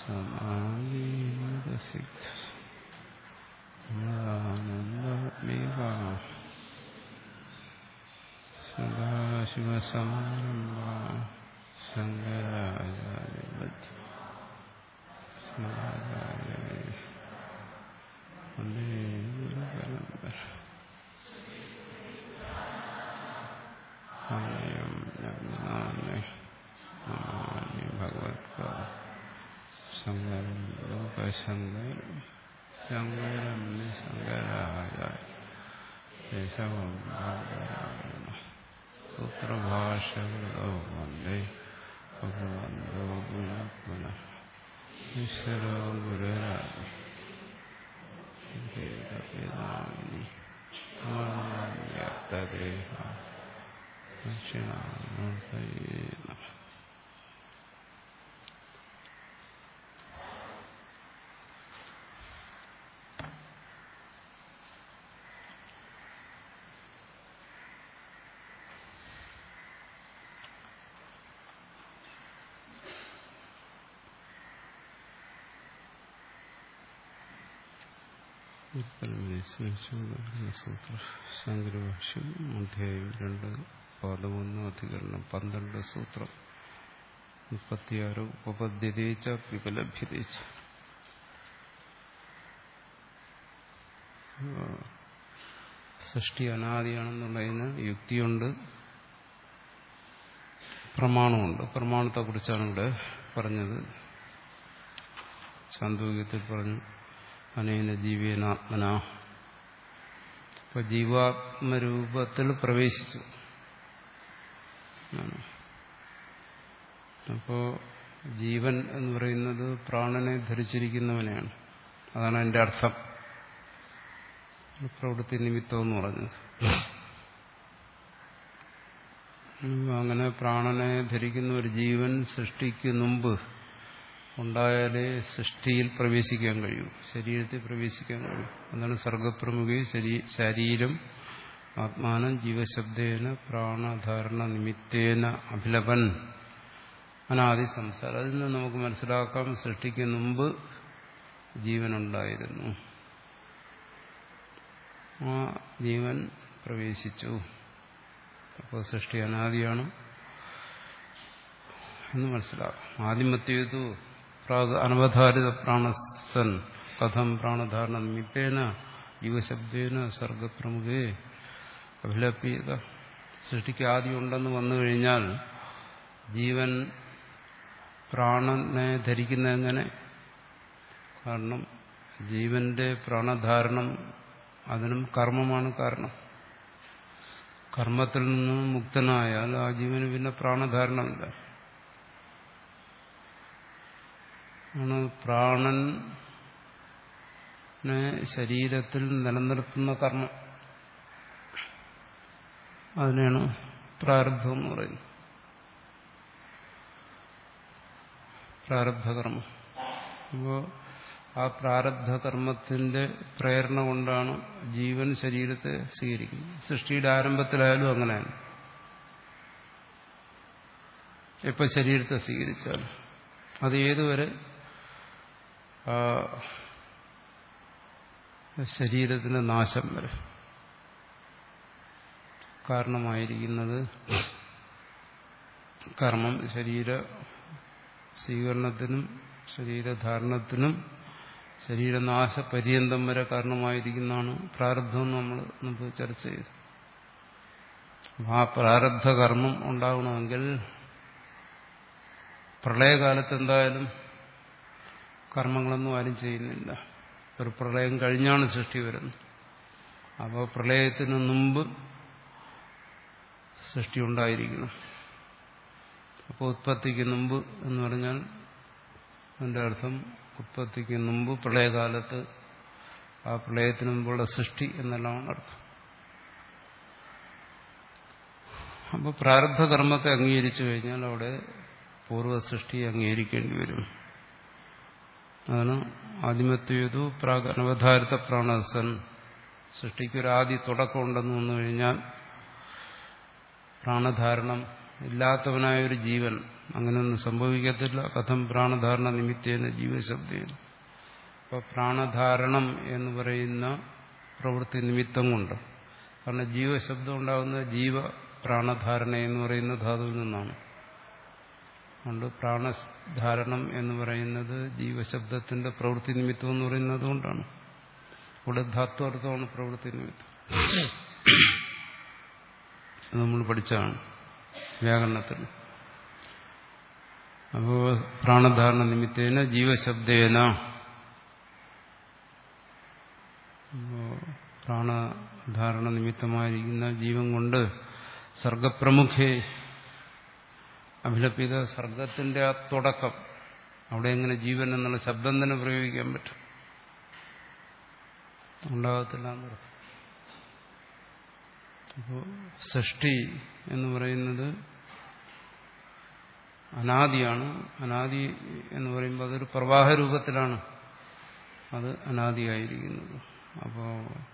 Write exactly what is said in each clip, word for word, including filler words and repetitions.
സദാശിവസമാരംഭ ശങ്കരാചാര്യ പരമ്പര ഭഗവത്പാദ ശങ്കരം ലോകശങ്കരം ശങ്കരം ശങ്കരാചാര്യ കേശവം ഭാഗവതം സൂത്രഭാഷകളോ വന്ദേ ഭഗവന്തോ പുനഃ പുനഃ ഈശ്വരോ ഗുരുരാജി വ്യാപ്തദേഹ ദക്ഷിണാമൂർത്തയേ നമഃ. സൂത്ര ശങ്കരഭാഷ്യം അധ്യായം രണ്ട് പാദമൊന്ന് അധികരണം പന്ത്രണ്ട് സൂത്രം മുപ്പത്തിയാറ് ഉപപദ്ധ്യതേച്ച വിപലഭ്യതേച്ച. സൃഷ്ടി അനാദിയാണെന്നുള്ളതിന് യുക്തിയുണ്ട്, പ്രമാണമുണ്ട്. പ്രമാണത്തെക്കുറിച്ചാണ് ഇവിടെ പറഞ്ഞത്. ചാന്തോക്യത്തിൽ പറഞ്ഞു അനേന ജീവേനാത്മന. ഇപ്പൊ ജീവാത്മരൂപത്തിൽ പ്രവേശിച്ചു. അപ്പോ ജീവൻ എന്ന് പറയുന്നത് പ്രാണനെ ധരിച്ചിരിക്കുന്നവനെയാണ്. അതാണ് അതിന്റെ അർത്ഥം. പ്രവൃത്തി നിമിത്തം എന്ന് പറഞ്ഞത്. അങ്ങനെ പ്രാണനെ ധരിക്കുന്ന ഒരു ജീവൻ സൃഷ്ടിക്ക് മുമ്പ് ഉണ്ടായാലേ സൃഷ്ടിയിൽ പ്രവേശിക്കാൻ കഴിയൂ, ശരീരത്തിൽ പ്രവേശിക്കാൻ കഴിയും. അതാണ് സർഗപ്രമുഖി ശരീരം ആത്മാനം ജീവശബ്ദേന പ്രാണധാരണ നിമിത്തേന അഭിലപൻ അനാദി സംസാരം. അതിൽ നിന്ന് നമുക്ക് മനസ്സിലാക്കാം സൃഷ്ടിക്ക് മുമ്പ് ജീവനുണ്ടായിരുന്നു. ആ ജീവൻ പ്രവേശിച്ചു. അപ്പോൾ സൃഷ്ടി അനാദിയാണ് എന്ന് മനസ്സിലാക്കാം. ആദിമത്യേതു പ്രാഗ് അനവധാരിത പ്രാണസൻ കഥം പ്രാണധാരണ നിമിത്തേന ജീവശബ്ദേന സർഗപ്രമുഖേ അഭിലപ്യത. സൃഷ്ടിക്ക് ആദ്യം ഉണ്ടെന്ന് വന്നു കഴിഞ്ഞാൽ ജീവൻ പ്രാണനെ ധരിക്കുന്ന എങ്ങനെ? കാരണം ജീവന്റെ പ്രാണധാരണം അതിനും കർമ്മമാണ് കാരണം. കർമ്മത്തിൽ നിന്നും മുക്തനായാൽ ആ ജീവന് പിന്നെ പ്രാണധാരണമില്ല. ആണ് പ്രാണനെ ശരീരത്തിൽ നിലനിർത്തുന്ന കർമ്മം. അതിനാണ് പ്രാരബ്ധം എന്ന് പറയുന്നത്. പ്രാരബ്ധകർമ്മം. അപ്പോൾ ആ പ്രാരബ്ധകർമ്മത്തിന്റെ പ്രേരണ കൊണ്ടാണ് ജീവൻ ശരീരത്തെ സ്വീകരിക്കുന്നത്. സൃഷ്ടിയുടെ ആരംഭത്തിലായാലും അങ്ങനെയാണ്. എപ്പോൾ ശരീരത്തെ സ്വീകരിച്ചാലും അത് ഏതുവരെ ശരീരത്തിന്റെ നാശം വരെ കാരണമായിരിക്കുന്നത് കർമ്മം. ശരീര സ്വീകരണത്തിനും ശരീരധാരണത്തിനും ശരീരനാശ പര്യന്തം വരെ കാരണമായിരിക്കുന്നതാണ് പ്രാരബ്ധം. നമ്മൾ മുമ്പ് ചർച്ച ചെയ്തു. ആ പ്രാരബ്ധ കർമ്മം ഉണ്ടാകണമെങ്കിൽ പ്രളയകാലത്ത് എന്തായാലും കർമ്മങ്ങളൊന്നും ആരും ചെയ്യുന്നില്ല. ഒരു പ്രളയം കഴിഞ്ഞാണ് സൃഷ്ടി വരുന്നത്. അപ്പോൾ പ്രളയത്തിന് മുമ്പ് സൃഷ്ടി ഉണ്ടായിരിക്കുന്നു. അപ്പോൾ ഉത്പത്തിക്ക് മുമ്പ് എന്ന് പറഞ്ഞാൽ അതിൻ്റെ അർത്ഥം ഉത്പത്തിക്ക് മുമ്പ് പ്രളയകാലത്ത് ആ പ്രളയത്തിന് മുമ്പുള്ള സൃഷ്ടി എന്നെല്ലാമാണ് അർത്ഥം. അപ്പോൾ പ്രാരബ്ധ കർമ്മത്തെ അംഗീകരിച്ചു കഴിഞ്ഞാൽ അവിടെ പൂർവ്വസൃഷ്ടി അംഗീകരിക്കേണ്ടി വരും. അതാണ് ആദിമത്വേതു പ്രാഗ് അനവധാരിത പ്രാണസൻ. സൃഷ്ടിക്കൊരാദി തുടക്കമുണ്ടെന്ന് വന്നു കഴിഞ്ഞാൽ പ്രാണധാരണം ഇല്ലാത്തവനായൊരു ജീവൻ അങ്ങനെയൊന്നും സംഭവിക്കത്തില്ല. കഥം പ്രാണധാരണ നിമിത്തേന ജീവശബ്ദേന. അപ്പോൾ പ്രാണധാരണം എന്ന് പറയുന്ന പ്രവൃത്തി നിമിത്തം കൊണ്ട്, കാരണം ജീവശബ്ദം ഉണ്ടാകുന്നത് ജീവ പ്രാണധാരണ എന്ന് പറയുന്ന ധാതുവിൽ നിന്നാണ്. അതുകൊണ്ട് പ്രാണധാരണം എന്ന് പറയുന്നത് ജീവശബ്ദത്തിന്റെ പ്രവൃത്തി നിമിത്തം എന്ന് പറയുന്നത് കൊണ്ടാണ്. ഇവിടെ ധാത്വർത്ഥമാണ് പ്രവൃത്തി നിമിത്തം. നമ്മൾ പഠിച്ചതാണ് വ്യാകരണത്തിൽ. അപ്പോൾ പ്രാണധാരണ നിമിത്തേന ജീവശബ്ദേന, പ്രാണധാരണ നിമിത്തമായിരിക്കുന്ന ജീവൻ കൊണ്ട് സർഗപ്രമുഖേ അഭിലപിത, സർഗത്തിന്റെ ആ തുടക്കം, അവിടെ എങ്ങനെ ജീവൻ എന്നുള്ള ശബ്ദം തന്നെ പ്രയോഗിക്കാൻ പറ്റും? ഉണ്ടാകത്തില്ല എന്നർത്ഥം. അപ്പോൾ സൃഷ്ടി എന്ന് പറയുന്നത് അനാദിയാണ്. അനാദി എന്ന് പറയുമ്പോൾ അതൊരു പ്രവാഹ രൂപത്തിലാണ് അത് അനാദിയായിരിക്കുന്നത്. അപ്പോൾ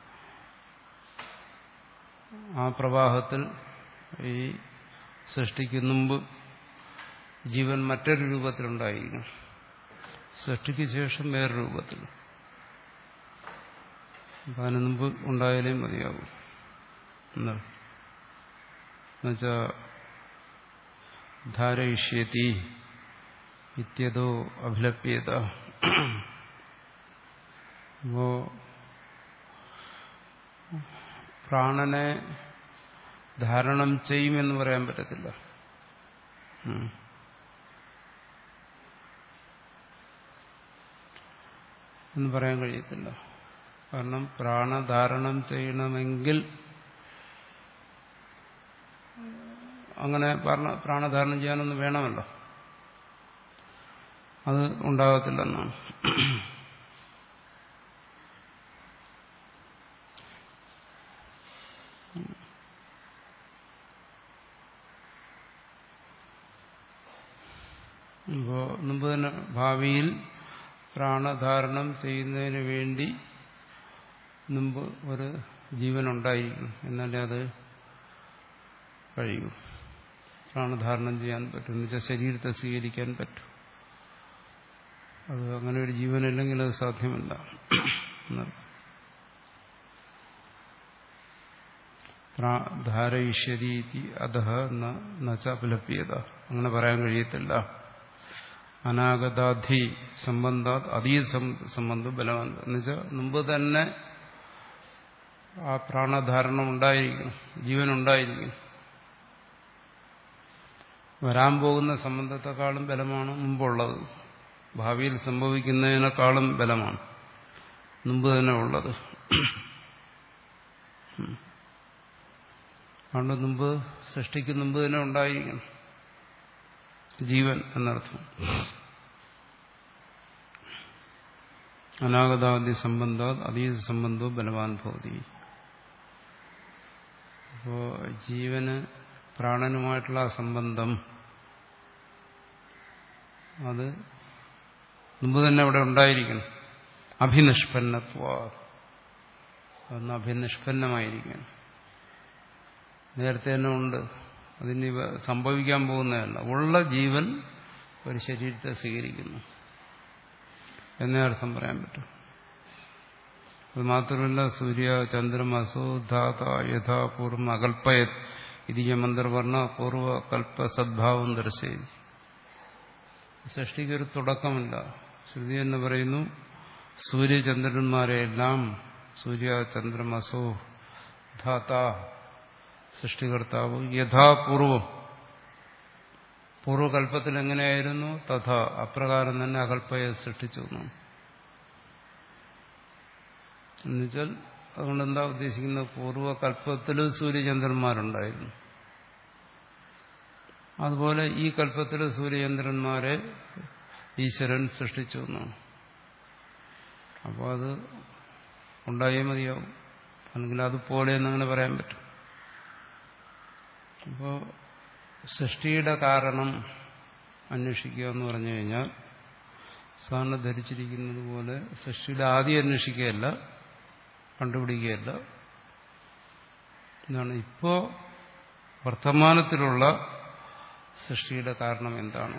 ആ പ്രവാഹത്തിൽ ഈ സൃഷ്ടിക്ക് മുമ്പ് ജീവൻ മറ്റൊരു രൂപത്തിലുണ്ടായിരിക്കും, സൃഷ്ടിക്ക് ശേഷം വേറെ രൂപത്തിൽ. അപ്പം അതിന് മുമ്പ് ഉണ്ടായാലേ മതിയാകും. എന്നുവെച്ചാ ധാരയിഷ്യതി ഇത്യതോ അഭിലപ്യത. അപ്പോ പ്രാണനെ ധാരണം ചെയ്യുമെന്ന് പറയാൻ പറ്റത്തില്ല. എന്ന് പറയാൻ കഴിയത്തില്ല. കാരണം പ്രാണധാരണം ചെയ്യണമെങ്കിൽ അങ്ങനെ പ്രാണധാരണം ചെയ്യാനൊന്നും വേണമല്ലോ. അത് ഉണ്ടാകത്തില്ലെന്നാണ്. ഇപ്പോ മുമ്പ് തന്നെ ഭാവിയിൽ പ്രാണധാരണം ചെയ്യുന്നതിന് വേണ്ടി മുമ്പ് ഒരു ജീവനുണ്ടായിരിക്കും, എന്നാലേ അത് കഴിയൂ. പ്രാണധാരണം ചെയ്യാൻ പറ്റും, എന്ന് വെച്ചാൽ ശരീരത്തെ സ്വീകരിക്കാൻ പറ്റും. അത് അങ്ങനെ ഒരു ജീവനില്ലെങ്കിൽ അത് സാധ്യമല്ല. ധാരയിഷ്യതി അധഃ നചാപലപ്യത, അങ്ങനെ പറയാൻ കഴിയത്തില്ല. അനാഗതാധി സംബന്ധാത് അതീത സംബന്ധം ബലവാൻ, എന്നുവെച്ചാൽ മുമ്പ് തന്നെ ആ പ്രാണധാരണം ഉണ്ടായിരിക്കും, ജീവനുണ്ടായിരിക്കും. വരാൻ പോകുന്ന സംബന്ധത്തെക്കാളും ബലമാണ് മുമ്പുള്ളത്. ഭാവിയിൽ സംഭവിക്കുന്നതിനേക്കാളും ബലമാണ് മുമ്പ് തന്നെ ഉള്ളത്. അതുകൊണ്ട് മുമ്പ് സൃഷ്ടിക്ക് മുമ്പ് തന്നെ ഉണ്ടായിരിക്കണം ജീവൻ എന്നർത്ഥം. അനാഗതാദി സംബന്ധാത് അതീത സംബന്ധവും ബലവാൻ ഭവതി. അപ്പോ ജീവന് പ്രാണനുമായിട്ടുള്ള ആ സംബന്ധം അത് മുമ്പ് തന്നെ അവിടെ ഉണ്ടായിരിക്കണം. അഭിനിഷ്പന്നത്വ, അതൊന്ന് അഭിനിഷ്പന്നമായിരിക്കണം. നേരത്തെ തന്നെ ഉണ്ട്, അതിന് സംഭവിക്കാൻ പോകുന്നതല്ല. ഉള്ള ജീവൻ ഒരു ശരീരത്തെ സ്വീകരിക്കുന്നു എന്നേ അർത്ഥം പറയാൻ പറ്റും. അത് മാത്രമല്ല, സൂര്യ ചന്ദ്രമസോ ധാത യഥാപൂർവം അകൽപ്പയത് ഇതിയ മന്ത്രവർണ്ണ പൂർവകൽപ്പ സദ്ഭാവം ദർശയി. സൃഷ്ടിക്കൊരു തുടക്കമില്ല. ശ്രുതി എന്ന് പറയുന്നു, സൂര്യചന്ദ്രന്മാരെയെല്ലാം സൂര്യ ചന്ദ്രമസോ ധാത സൃഷ്ടികർത്താവ് യഥാപൂർവം, പൂർവകൽപ്പത്തിൽ എങ്ങനെയായിരുന്നു തഥാ അപ്രകാരം തന്നെ അകൽപ്പയെ സൃഷ്ടിച്ചു. എന്നുവെച്ചാൽ അതുകൊണ്ട് എന്താ ഉദ്ദേശിക്കുന്നത്? പൂർവകൽപ്പത്തിൽ സൂര്യചന്ദ്രന്മാരുണ്ടായിരുന്നു, അതുപോലെ ഈ കൽപ്പത്തിൽ സൂര്യചന്ദ്രന്മാരെ ഈശ്വരൻ സൃഷ്ടിച്ചു എന്നാണ്. അപ്പോൾ അത് ഉണ്ടായേ മതിയാവും, അല്ലെങ്കിൽ അതുപോലെ എന്നങ്ങനെ പറയാൻ പറ്റും. അപ്പോൾ സൃഷ്ടിയുടെ കാരണം അന്വേഷിക്കുക എന്ന് പറഞ്ഞു കഴിഞ്ഞാൽ സാറിന് ധരിച്ചിരിക്കുന്നത് പോലെ സൃഷ്ടിയുടെ ആദ്യം അന്വേഷിക്കുകയല്ല, കണ്ടുപിടിക്കുകയല്ല. എന്താണ് ഇപ്പോൾ വർത്തമാനത്തിലുള്ള സൃഷ്ടിയുടെ കാരണം എന്താണ്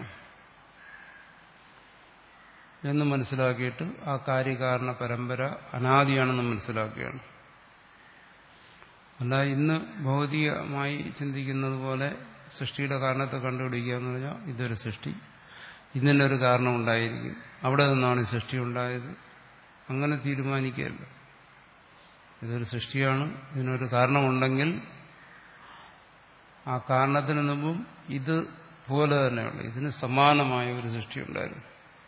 എന്ന് മനസ്സിലാക്കിയിട്ട് ആ കാര്യകാരണ പരമ്പര അനാദിയാണെന്ന് മനസ്സിലാക്കുകയാണ്. അല്ല ഇന്ന് ഭൗതികമായി ചിന്തിക്കുന്നത് പോലെ സൃഷ്ടിയുടെ കാരണത്തെ കണ്ടുപിടിക്കുക എന്ന് പറഞ്ഞാൽ ഇതൊരു സൃഷ്ടി, ഇതിനൊരു കാരണം ഉണ്ടായിരിക്കും, അവിടെ നിന്നാണ് ഈ സൃഷ്ടി ഉണ്ടായത്, അങ്ങനെ തീരുമാനിക്കുകയല്ല. ഇതൊരു സൃഷ്ടിയാണ്, ഇതിനൊരു കാരണമുണ്ടെങ്കിൽ ആ കാരണത്തിന് മുമ്പും ഇത് പോലെ തന്നെയുള്ള ഇതിന് സമാനമായ ഒരു സൃഷ്ടി ഉണ്ടായിരുന്നു.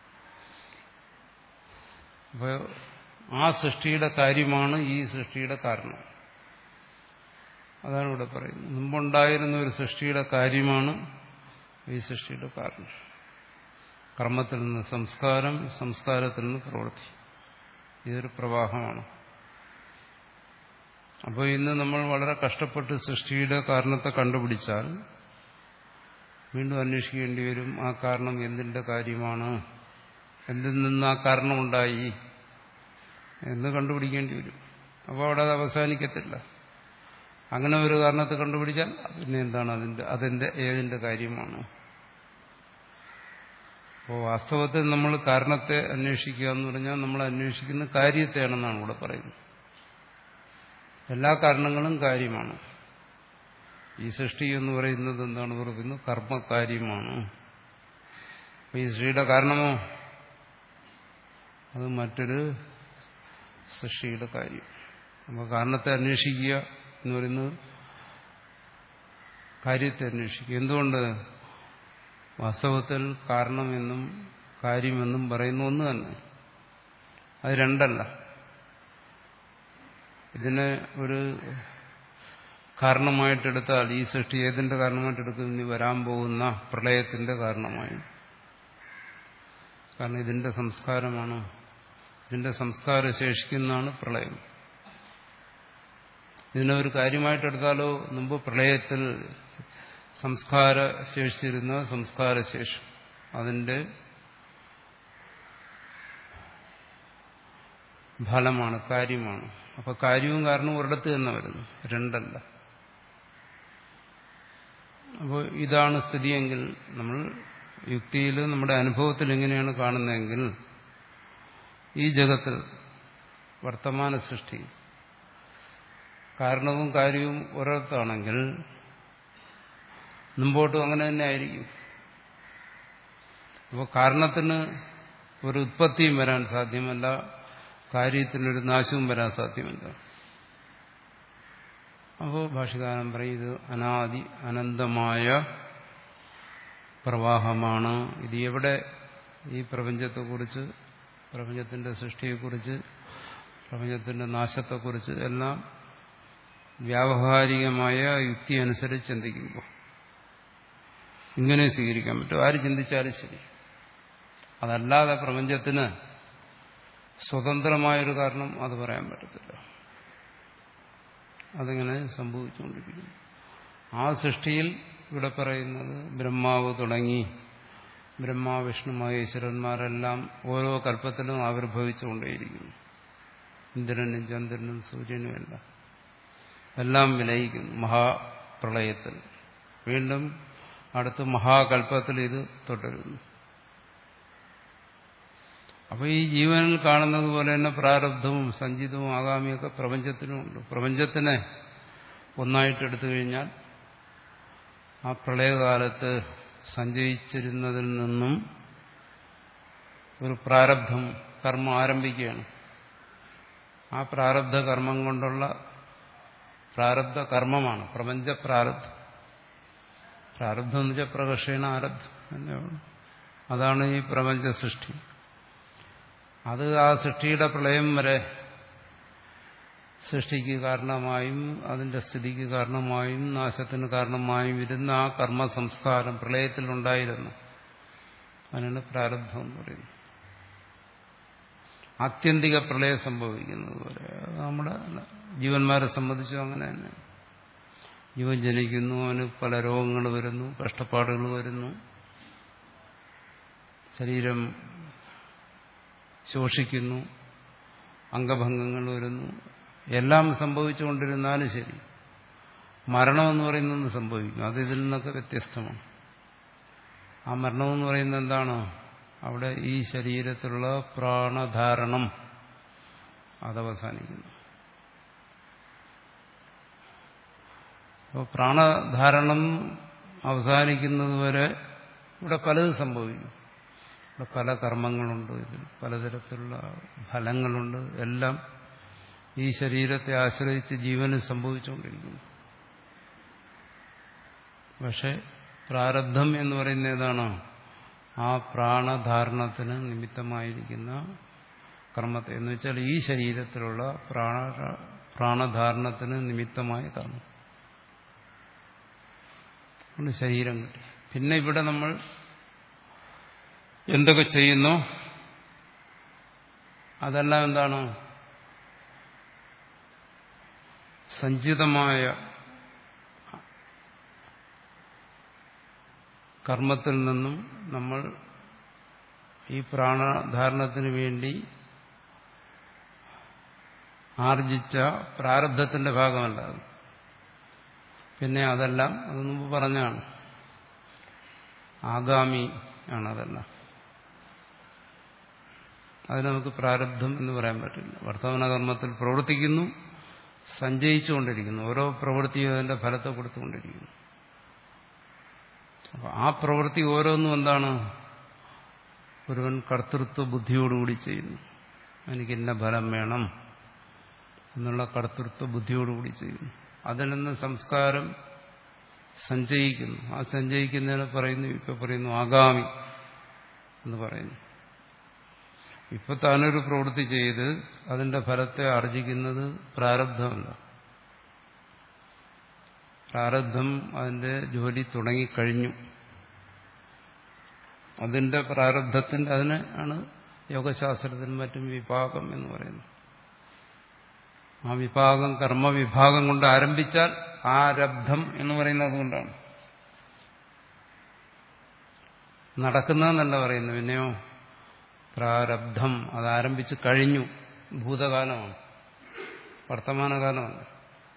അപ്പോൾ ആ സൃഷ്ടിയുടെ കാര്യമാണ് ഈ സൃഷ്ടിയുടെ കാരണം. അതാണ് ഇവിടെ പറയുന്നത്. മുമ്പുണ്ടായിരുന്ന ഒരു സൃഷ്ടിയുടെ കാര്യമാണ് ഈ സൃഷ്ടിയുടെ കാരണം. കർമ്മത്തിൽ നിന്ന് സംസ്കാരം, സംസ്കാരത്തിൽ നിന്ന് പ്രവൃത്തി, ഇതൊരു പ്രവാഹമാണ്. അപ്പോൾ ഇന്ന് നമ്മൾ വളരെ കഷ്ടപ്പെട്ട് സൃഷ്ടിയുടെ കാരണത്തെ കണ്ടുപിടിച്ചാൽ വീണ്ടും അന്വേഷിക്കേണ്ടി വരും ആ കാരണം എന്തിന്റെ കാര്യമാണ്, എന്തിൽ നിന്ന് ആ കാരണം ഉണ്ടായി എന്ന് കണ്ടുപിടിക്കേണ്ടി വരും. അപ്പോൾ അവിടെ അത് അവസാനിക്കത്തില്ല. അങ്ങനെ ഒരു കാരണത്തെ കണ്ടുപിടിച്ചാൽ പിന്നെ എന്താണ് അതിന്റെ അതിന്റെ ഏതിന്റെ കാര്യമാണ്. അപ്പോൾ വാസ്തവത്തിൽ നമ്മൾ കാരണത്തെ അന്വേഷിക്കുക എന്ന് പറഞ്ഞാൽ നമ്മൾ അന്വേഷിക്കുന്ന കാര്യത്തെയാണെന്നാണ് ഇവിടെ പറയുന്നത്. എല്ലാ കാരണങ്ങളും കാര്യമാണ്. ഈ സൃഷ്ടി എന്ന് പറയുന്നത് എന്താണ് പറയുന്നത്? കർമ്മകാര്യമാണ്. ഈ സൃഷ്ടിയുടെ കാരണമോ അത് മറ്റൊരു സൃഷ്ടിയുടെ കാര്യം. അപ്പോൾ കാരണത്തെ അന്വേഷിക്കുക എന്ന് പറയുന്നത് കാര്യത്തെ അന്വേഷിക്കുക. എന്തുകൊണ്ട്? വാസ്തവത്തിൽ കാരണമെന്നും കാര്യമെന്നും പറയുന്ന ഒന്ന് തന്നെ, അത് രണ്ടല്ല. ഇതിനെ ഒരു കാരണമായിട്ടെടുത്താൽ ഈ സൃഷ്ടി ഏതിന്റെ കാരണമായിട്ടെടുക്കും? ഇനി വരാൻ പോകുന്ന പ്രളയത്തിന്റെ കാരണമായി. കാരണം ഇതിന്റെ സംസ്കാരമാണ്, ഇതിന്റെ സംസ്കാരം ശേഷിക്കുന്നതാണ് പ്രളയം. ഇതിനെ ഒരു കാര്യമായിട്ടെടുത്താലോ മുമ്പ് പ്രളയത്തിൽ സംസ്കാര ശേഷിച്ചിരുന്ന സംസ്കാരശേഷം അതിന്റെ ഫലമാണ്, കാര്യമാണ്. അപ്പൊ കാര്യവും കാരണവും ഒരിടത്ത് തന്നെ വരുന്നു, രണ്ടല്ല. അപ്പോൾ ഇതാണ് സ്ഥിതിയെങ്കിൽ നമ്മൾ യുക്തിയിൽ നമ്മുടെ അനുഭവത്തിൽ എങ്ങനെയാണ് കാണുന്നതെങ്കിൽ ഈ ജഗത്തിൽ വർത്തമാന സൃഷ്ടി കാരണവും കാര്യവും ഒരിടത്താണെങ്കിൽ മുമ്പോട്ടും അങ്ങനെ തന്നെ ആയിരിക്കും. അപ്പോൾ കാരണത്തിന് ഒരു ഉത്പത്തിയും വരാൻ സാധ്യമല്ല, കാര്യത്തിനൊരു നാശവും വരാൻ സാധ്യമല്ല. അപ്പോൾ ഭാഷ്യകാരൻ പറയും ഇത് അനാദി അനന്തമായ പ്രവാഹമാണ്. ഇത് എവിടെ ഈ പ്രപഞ്ചത്തെക്കുറിച്ച്, പ്രപഞ്ചത്തിന്റെ സൃഷ്ടിയെക്കുറിച്ച്, പ്രപഞ്ചത്തിന്റെ നാശത്തെക്കുറിച്ച് എല്ലാം വ്യാവഹാരികമായ യുക്തി അനുസരിച്ച് ചിന്തിക്കുമ്പോൾ ഇങ്ങനെ സ്വീകരിക്കാൻ പറ്റും. ആര് ചിന്തിച്ചാലും ശരി. അതല്ലാതെ പ്രപഞ്ചത്തിന് സ്വതന്ത്രമായൊരു കാരണം അത് പറയാൻ പറ്റത്തില്ല. അതിങ്ങനെ സംഭവിച്ചുകൊണ്ടിരിക്കുന്നു. ആ സൃഷ്ടിയിൽ ഇവിടെ പറയുന്നത് ബ്രഹ്മാവ് തുടങ്ങി ബ്രഹ്മ വിഷ്ണു മഹേശ്വരന്മാരെല്ലാം ഓരോ കൽപ്പത്തിലും ആവിർഭവിച്ചുകൊണ്ടേയിരിക്കുന്നു. ഇന്ദ്രനും ചന്ദ്രനും സൂര്യനും എല്ലാം എല്ലാം വിലയിക്കുന്നു മഹാപ്രളയത്തിൽ. വീണ്ടും അടുത്ത മഹാകൽപ്പത്തിൽ ഇത് തുടരുന്നു. അപ്പൊ ഈ ജീവനിൽ കാണുന്നത് പോലെ തന്നെ പ്രാരബ്ധവും സഞ്ചിതവും ആഗാമിയൊക്കെ പ്രപഞ്ചത്തിനുമുണ്ട്. പ്രപഞ്ചത്തിനെ ഒന്നായിട്ടെടുത്തു കഴിഞ്ഞാൽ ആ പ്രളയകാലത്ത് സഞ്ചയിച്ചിരുന്നതിൽ നിന്നും ഒരു പ്രാരബ്ധം കർമ്മം ആരംഭിക്കുകയാണ്. ആ പ്രാരബ്ധ കർമ്മം കൊണ്ടുള്ള പ്രാരബ്ധ കർമ്മമാണ് പ്രപഞ്ച പ്രാരബ്ധം. പ്രാരബ്ധം എന്ന് വെച്ചാൽ പ്രകർഷേണ ആരബ്ധം എന്നാണ്. അതാണ് ഈ പ്രപഞ്ച സൃഷ്ടി. അത് ആ സൃഷ്ടിയുടെ പ്രളയം വരെ സൃഷ്ടിക്ക് കാരണമായും അതിന്റെ സ്ഥിതിക്ക് കാരണമായും നാശത്തിന് കാരണമായും ഇരുന്ന ആ കർമ്മ സംസ്കാരം പ്രളയത്തിലുണ്ടായിരുന്നു. അതിനാണ് പ്രാരബ്ധം എന്ന് പറയുന്നത്. ആത്യന്തിക പ്രളയം സംഭവിക്കുന്നത് പോലെ നമ്മുടെ ജീവന്മാരെ സംബന്ധിച്ചും അങ്ങനെ തന്നെ. ജീവൻ ജനിക്കുന്നു, അവന് പല രോഗങ്ങൾ വരുന്നു, കഷ്ടപ്പാടുകൾ വരുന്നു, ശരീരം ശോഷിക്കുന്നു, അംഗഭംഗങ്ങൾ വരുന്നു, എല്ലാം സംഭവിച്ചുകൊണ്ടിരുന്നാലും ശരി മരണമെന്ന് പറയുന്നത് സംഭവിക്കും. അത് ഇതിൽ നിന്നൊക്കെ വ്യത്യസ്തമാണ്. ആ മരണം എന്ന് പറയുന്നത് എന്താണ്? അവിടെ ഈ ശരീരത്തിലുള്ള പ്രാണധാരണം അതവസാനിക്കുന്നു. അപ്പോൾ പ്രാണധാരണം അവസാനിക്കുന്നതുവരെ ഇവിടെ പലതും സംഭവിക്കും. ഇവിടെ പല കർമ്മങ്ങളുണ്ട്, ഇതിൽ പലതരത്തിലുള്ള ഫലങ്ങളുണ്ട്. എല്ലാം ഈ ശരീരത്തെ ആശ്രയിച്ച് ജീവന് സംഭവിച്ചുകൊണ്ടിരിക്കുന്നു. പക്ഷെ പ്രാരബ്ധം എന്ന് പറയുന്നത് ഏതാണ്? ആ പ്രാണധാരണത്തിന് നിമിത്തമായിരിക്കുന്ന കർമ്മത്തെ, എന്ന് വെച്ചാൽ ഈ ശരീരത്തിലുള്ള പ്രാണ പ്രാണധാരണത്തിന് നിമിത്തമായ കർമ്മം. ശരീരം കിട്ടി. പിന്നെ ഇവിടെ നമ്മൾ എന്തൊക്കെ ചെയ്യുന്നു അതെല്ലാം എന്താണ്? സഞ്ചിതമായ കർമ്മത്തിൽ നിന്നും നമ്മൾ ഈ പ്രാണധാരണത്തിന് വേണ്ടി ആർജിച്ച പ്രാരബ്ധത്തിന്റെ ഭാഗമല്ല അത്. പിന്നെ അതെല്ലാം അത് മുമ്പ് പറഞ്ഞാണ്, ആഗാമി ആണ് അതെല്ലാം. അതിന് നമുക്ക് പ്രാരബ്ധം എന്ന് പറയാൻ പറ്റില്ല. വർത്തമാനകർമ്മത്തിൽ പ്രവർത്തിക്കുന്നു, സഞ്ചയിച്ചുകൊണ്ടിരിക്കുന്നു. ഓരോ പ്രവൃത്തിയും അതിന്റെ ഫലത്തെ കൊടുത്തുകൊണ്ടിരിക്കുന്നു. അപ്പൊ ആ പ്രവൃത്തി ഓരോന്നും എന്താണ്? ഒരുവൻ കർത്തൃത്വ ബുദ്ധിയോടുകൂടി ചെയ്യുന്നു. എനിക്ക് ഇന്ന ഫലം വേണം എന്നുള്ള കർത്തൃത്വ ബുദ്ധിയോടുകൂടി ചെയ്യുന്നു. അതിൽ നിന്ന് സംസ്കാരം സഞ്ചയിക്കുന്നു. ആ സഞ്ചയിക്കുന്നതിനെ പറയുന്നു, ഇപ്പൊ പറയുന്നു ആഗാമി എന്ന് പറയുന്നു. ഇപ്പൊ താനൊരു പ്രവൃത്തി ചെയ്ത് അതിന്റെ ഫലത്തെ ആർജിക്കുന്നത് പ്രാരബ്ധമല്ല. പ്രാരബ്ധം അതിന്റെ ജോലി തുടങ്ങിക്കഴിഞ്ഞു. അതിന്റെ പ്രാരബ്ധത്തിന്റെ അതിന് ആണ് യോഗശാസ്ത്രത്തിനും മറ്റും വിഭാഗം എന്ന് പറയുന്നത്. ആ വിഭാഗം കർമ്മവിഭാഗം കൊണ്ട് ആരംഭിച്ചാൽ ആരബ്ധം എന്ന് പറയുന്നത് കൊണ്ടാണ്. നടക്കുന്നതെന്നല്ല പറയുന്നത്. പിന്നെയോ പ്രാരബ്ധം അതാരംഭിച്ചു കഴിഞ്ഞു. ഭൂതകാലമാണ്, വർത്തമാനകാലമല്ല.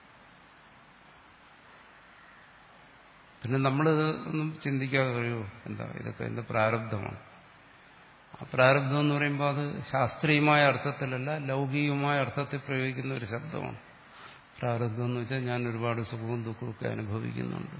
പിന്നെ നമ്മളിത് ഒന്നും ചിന്തിക്കാതെ പറയൂ, എന്താ ഇതൊക്കെ എന്റെ പ്രാരബ്ധമാണ്. ആ പ്രാരബ്ധം എന്ന് പറയുമ്പോൾ അത് ശാസ്ത്രീയമായ അർത്ഥത്തിലല്ല, ലൗകികമായ അർത്ഥത്തിൽ പ്രയോഗിക്കുന്ന ഒരു ശബ്ദമാണ്. പ്രാരബ്ധം എന്ന് വെച്ചാൽ ഞാൻ ഒരുപാട് സുഖവും ദുഃഖവും ഒക്കെ അനുഭവിക്കുന്നുണ്ട്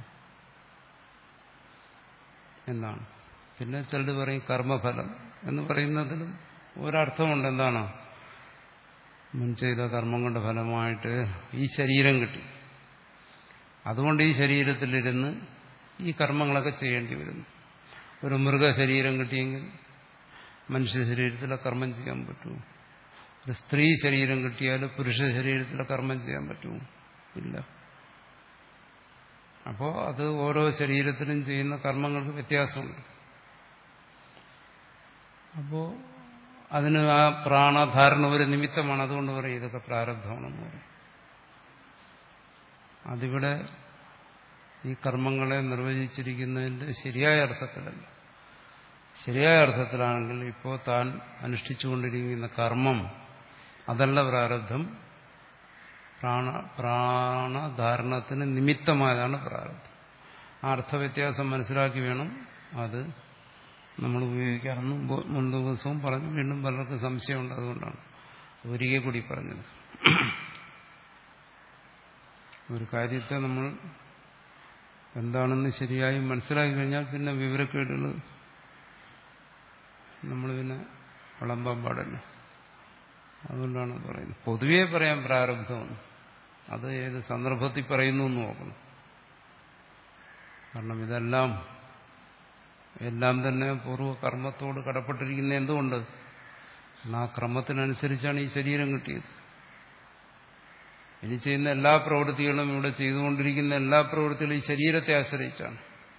എന്നാണ്. പിന്നെ ചിലർ പറയും കർമ്മഫലം എന്ന് പറയുന്നതിലും ഒരർത്ഥമുണ്ട്. എന്താണ്? മുൻ ചെയ്ത കർമ്മം കൊണ്ട് ഫലമായിട്ട് ഈ ശരീരം കിട്ടി. അതുകൊണ്ട് ഈ ശരീരത്തിലിരുന്ന് ഈ കർമ്മങ്ങളൊക്കെ ചെയ്യേണ്ടി വരുന്നു. ഒരു മൃഗശരീരം കിട്ടിയെങ്കിൽ മനുഷ്യ ശരീരത്തിലെ കർമ്മം ചെയ്യാൻ പറ്റുമോ? ഒരു സ്ത്രീ ശരീരം കിട്ടിയാൽ പുരുഷ ശരീരത്തിലെ കർമ്മം ചെയ്യാൻ പറ്റുമോ? ഇല്ല. അപ്പോൾ അത് ഓരോ ശരീരത്തിലും ചെയ്യുന്ന കർമ്മങ്ങൾക്ക് വ്യത്യാസമുണ്ട്. അപ്പോൾ അതിന് ആ പ്രാണധാരണ ഒരു നിമിത്തമാണ്. അതുകൊണ്ട് പറയും ഇതൊക്കെ പ്രാരബ്ധമാണെന്ന് പറയും. അതിവിടെ ഈ കർമ്മങ്ങളെ നിർവചിച്ചിരിക്കുന്നതിന്റെ ശരിയായ അർത്ഥത്തിലല്ല. ശരിയായ അർത്ഥത്തിലാണെങ്കിൽ ഇപ്പോൾ താൻ അനുഷ്ഠിച്ചുകൊണ്ടിരിക്കുന്ന കർമ്മം അതല്ല പ്രാരബ്ധം. പ്രാണ പ്രാണധാരണത്തിന് നിമിത്തമായതാണ് പ്രാരബ്ധം. ആ അർത്ഥവ്യത്യാസം മനസ്സിലാക്കി വേണം അത് നമ്മൾ ഉപയോഗിക്കാറെന്ന് മുൻ ദിവസവും പറഞ്ഞു. വീണ്ടും പലർക്കും സംശയമുണ്ട്. അതുകൊണ്ടാണ് ഒരിക്കൽ കൂടി പറഞ്ഞത്. ഒരു കാര്യത്തെ നമ്മൾ എന്താണെന്ന് ശരിയായി മനസ്സിലാക്കി കഴിഞ്ഞാൽ പിന്നെ വിവരക്കേടുകൾ നമ്മൾ പിന്നെ വിളമ്പാൻ പാടില്ല. അതുകൊണ്ടാണ് പറയുന്നത്. പൊതുവേ പറയാൻ പ്രാരബ്ധമാണ്. അത് ഏത് സന്ദർഭത്തിൽ പറയുന്നു എന്ന് നോക്കണം. കാരണം ഇതെല്ലാം എല്ലാം തന്നെ പൂർവ്വകർമ്മത്തോട് കടപ്പെട്ടിരിക്കുന്ന എന്തുകൊണ്ട്? ആ ക്രമത്തിനനുസരിച്ചാണ് ഈ ശരീരം കിട്ടിയത്. ഇനി ചെയ്യുന്ന എല്ലാ പ്രവൃത്തികളും, ഇവിടെ ചെയ്തുകൊണ്ടിരിക്കുന്ന എല്ലാ പ്രവൃത്തികളും ഈ ശരീരത്തെ ആശ്രയിച്ചാണ്,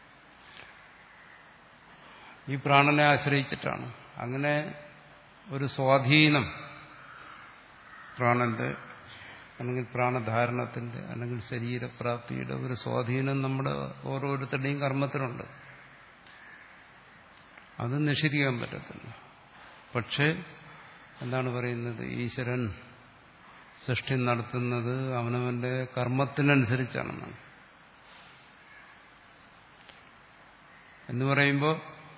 ഈ പ്രാണനെ ആശ്രയിച്ചിട്ടാണ്. അങ്ങനെ ഒരു സ്വാധീനം പ്രാണന്റെ അല്ലെങ്കിൽ പ്രാണധാരണത്തിന്റെ അല്ലെങ്കിൽ ശരീരപ്രാപ്തിയുടെ ഒരു സ്വാധീനം നമ്മുടെ ഓരോരുത്തരുടെയും കർമ്മത്തിലുണ്ട്. അത് നിഷേധിക്കാൻ പറ്റത്തില്ല. പക്ഷേ എന്താണ് പറയുന്നത്? ഈശ്വരൻ സൃഷ്ടി നടത്തുന്നത് അവനവന്റെ കർമ്മത്തിനനുസരിച്ചാണെന്നാണ്. എന്ന് പറയുമ്പോൾ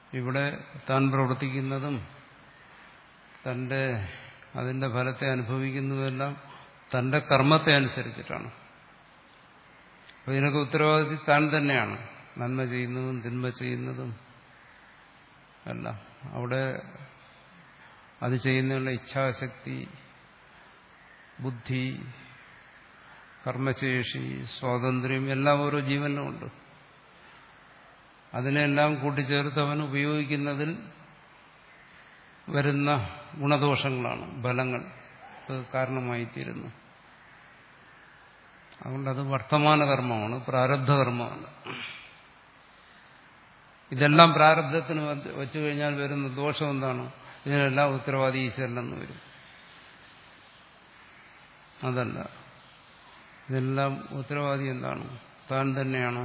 ഇവിടെ താൻ പ്രവർത്തിക്കുന്നതും തന്റെ അതിന്റെ ഫലത്തെ അനുഭവിക്കുന്നതെല്ലാം തന്റെ കർമ്മത്തെ അനുസരിച്ചിട്ടാണ്. അപ്പോൾ ഇതിനൊക്കെ ഉത്തരവാദി താൻ തന്നെയാണ്. നന്മ ചെയ്യുന്നതും തിന്മ ചെയ്യുന്നതും അല്ല. അവിടെ അത് ചെയ്യുന്നതിനുള്ള ഇച്ഛാശക്തി, ബുദ്ധി, കർമ്മശേഷി, സ്വാതന്ത്ര്യം എല്ലാം ഓരോ ജീവനുമുണ്ട്. അതിനെല്ലാം കൂട്ടിച്ചേർത്ത് അവൻ ഉപയോഗിക്കുന്നതിൽ വരുന്ന ഗുണദോഷങ്ങളാണ് ഫലങ്ങൾ കാരണമായിത്തീരുന്നു. അതുകൊണ്ടത് വർത്തമാന കർമ്മമാണ്, പ്രാരബ്ധ കർമ്മമാണ്. ഇതെല്ലാം പ്രാരബ്ധത്തിന് വച്ചു കഴിഞ്ഞാൽ വരുന്ന ദോഷം എന്താണ്? ഇതിനെല്ലാം ഉത്തരവാദി ഈശ്വരനെന്ന് വരും. അതല്ല, ഇതെല്ലാം ഉത്തരവാദി എന്താണ്? താൻ തന്നെയാണ്.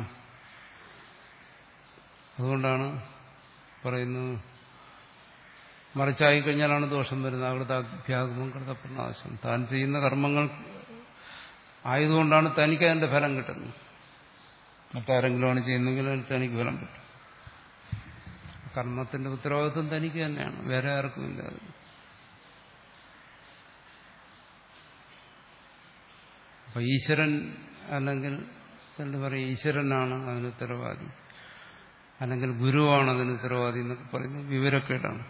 അതുകൊണ്ടാണ് പറയുന്നത്, മറിച്ചായിക്കഴിഞ്ഞാലാണ് ദോഷം വരുന്നത്. അവിടുത്തെ അഭ്യാഗമം കൃതപ്രനാശം. താൻ ചെയ്യുന്ന കർമ്മങ്ങൾ ആയതുകൊണ്ടാണ് തനിക്ക് അതിന്റെ ഫലം കിട്ടുന്നത്. മറ്റാരെങ്കിലുമാണ് ചെയ്യുന്നെങ്കിൽ തനിക്ക് ഫലം കിട്ടും. കർമ്മത്തിന്റെ ഉത്തരവാദിത്വം തനിക്ക് തന്നെയാണ്, വേറെ ആർക്കും ഇല്ല. അപ്പൊ ഈശ്വരൻ അല്ലെങ്കിൽ ചിലർ പറയും ഈശ്വരനാണ് അതിന് ഉത്തരവാദി, അല്ലെങ്കിൽ ഗുരുവാണ് അതിന് ഉത്തരവാദി എന്നൊക്കെ പറയുന്നത് വിവരക്കേടാണ്.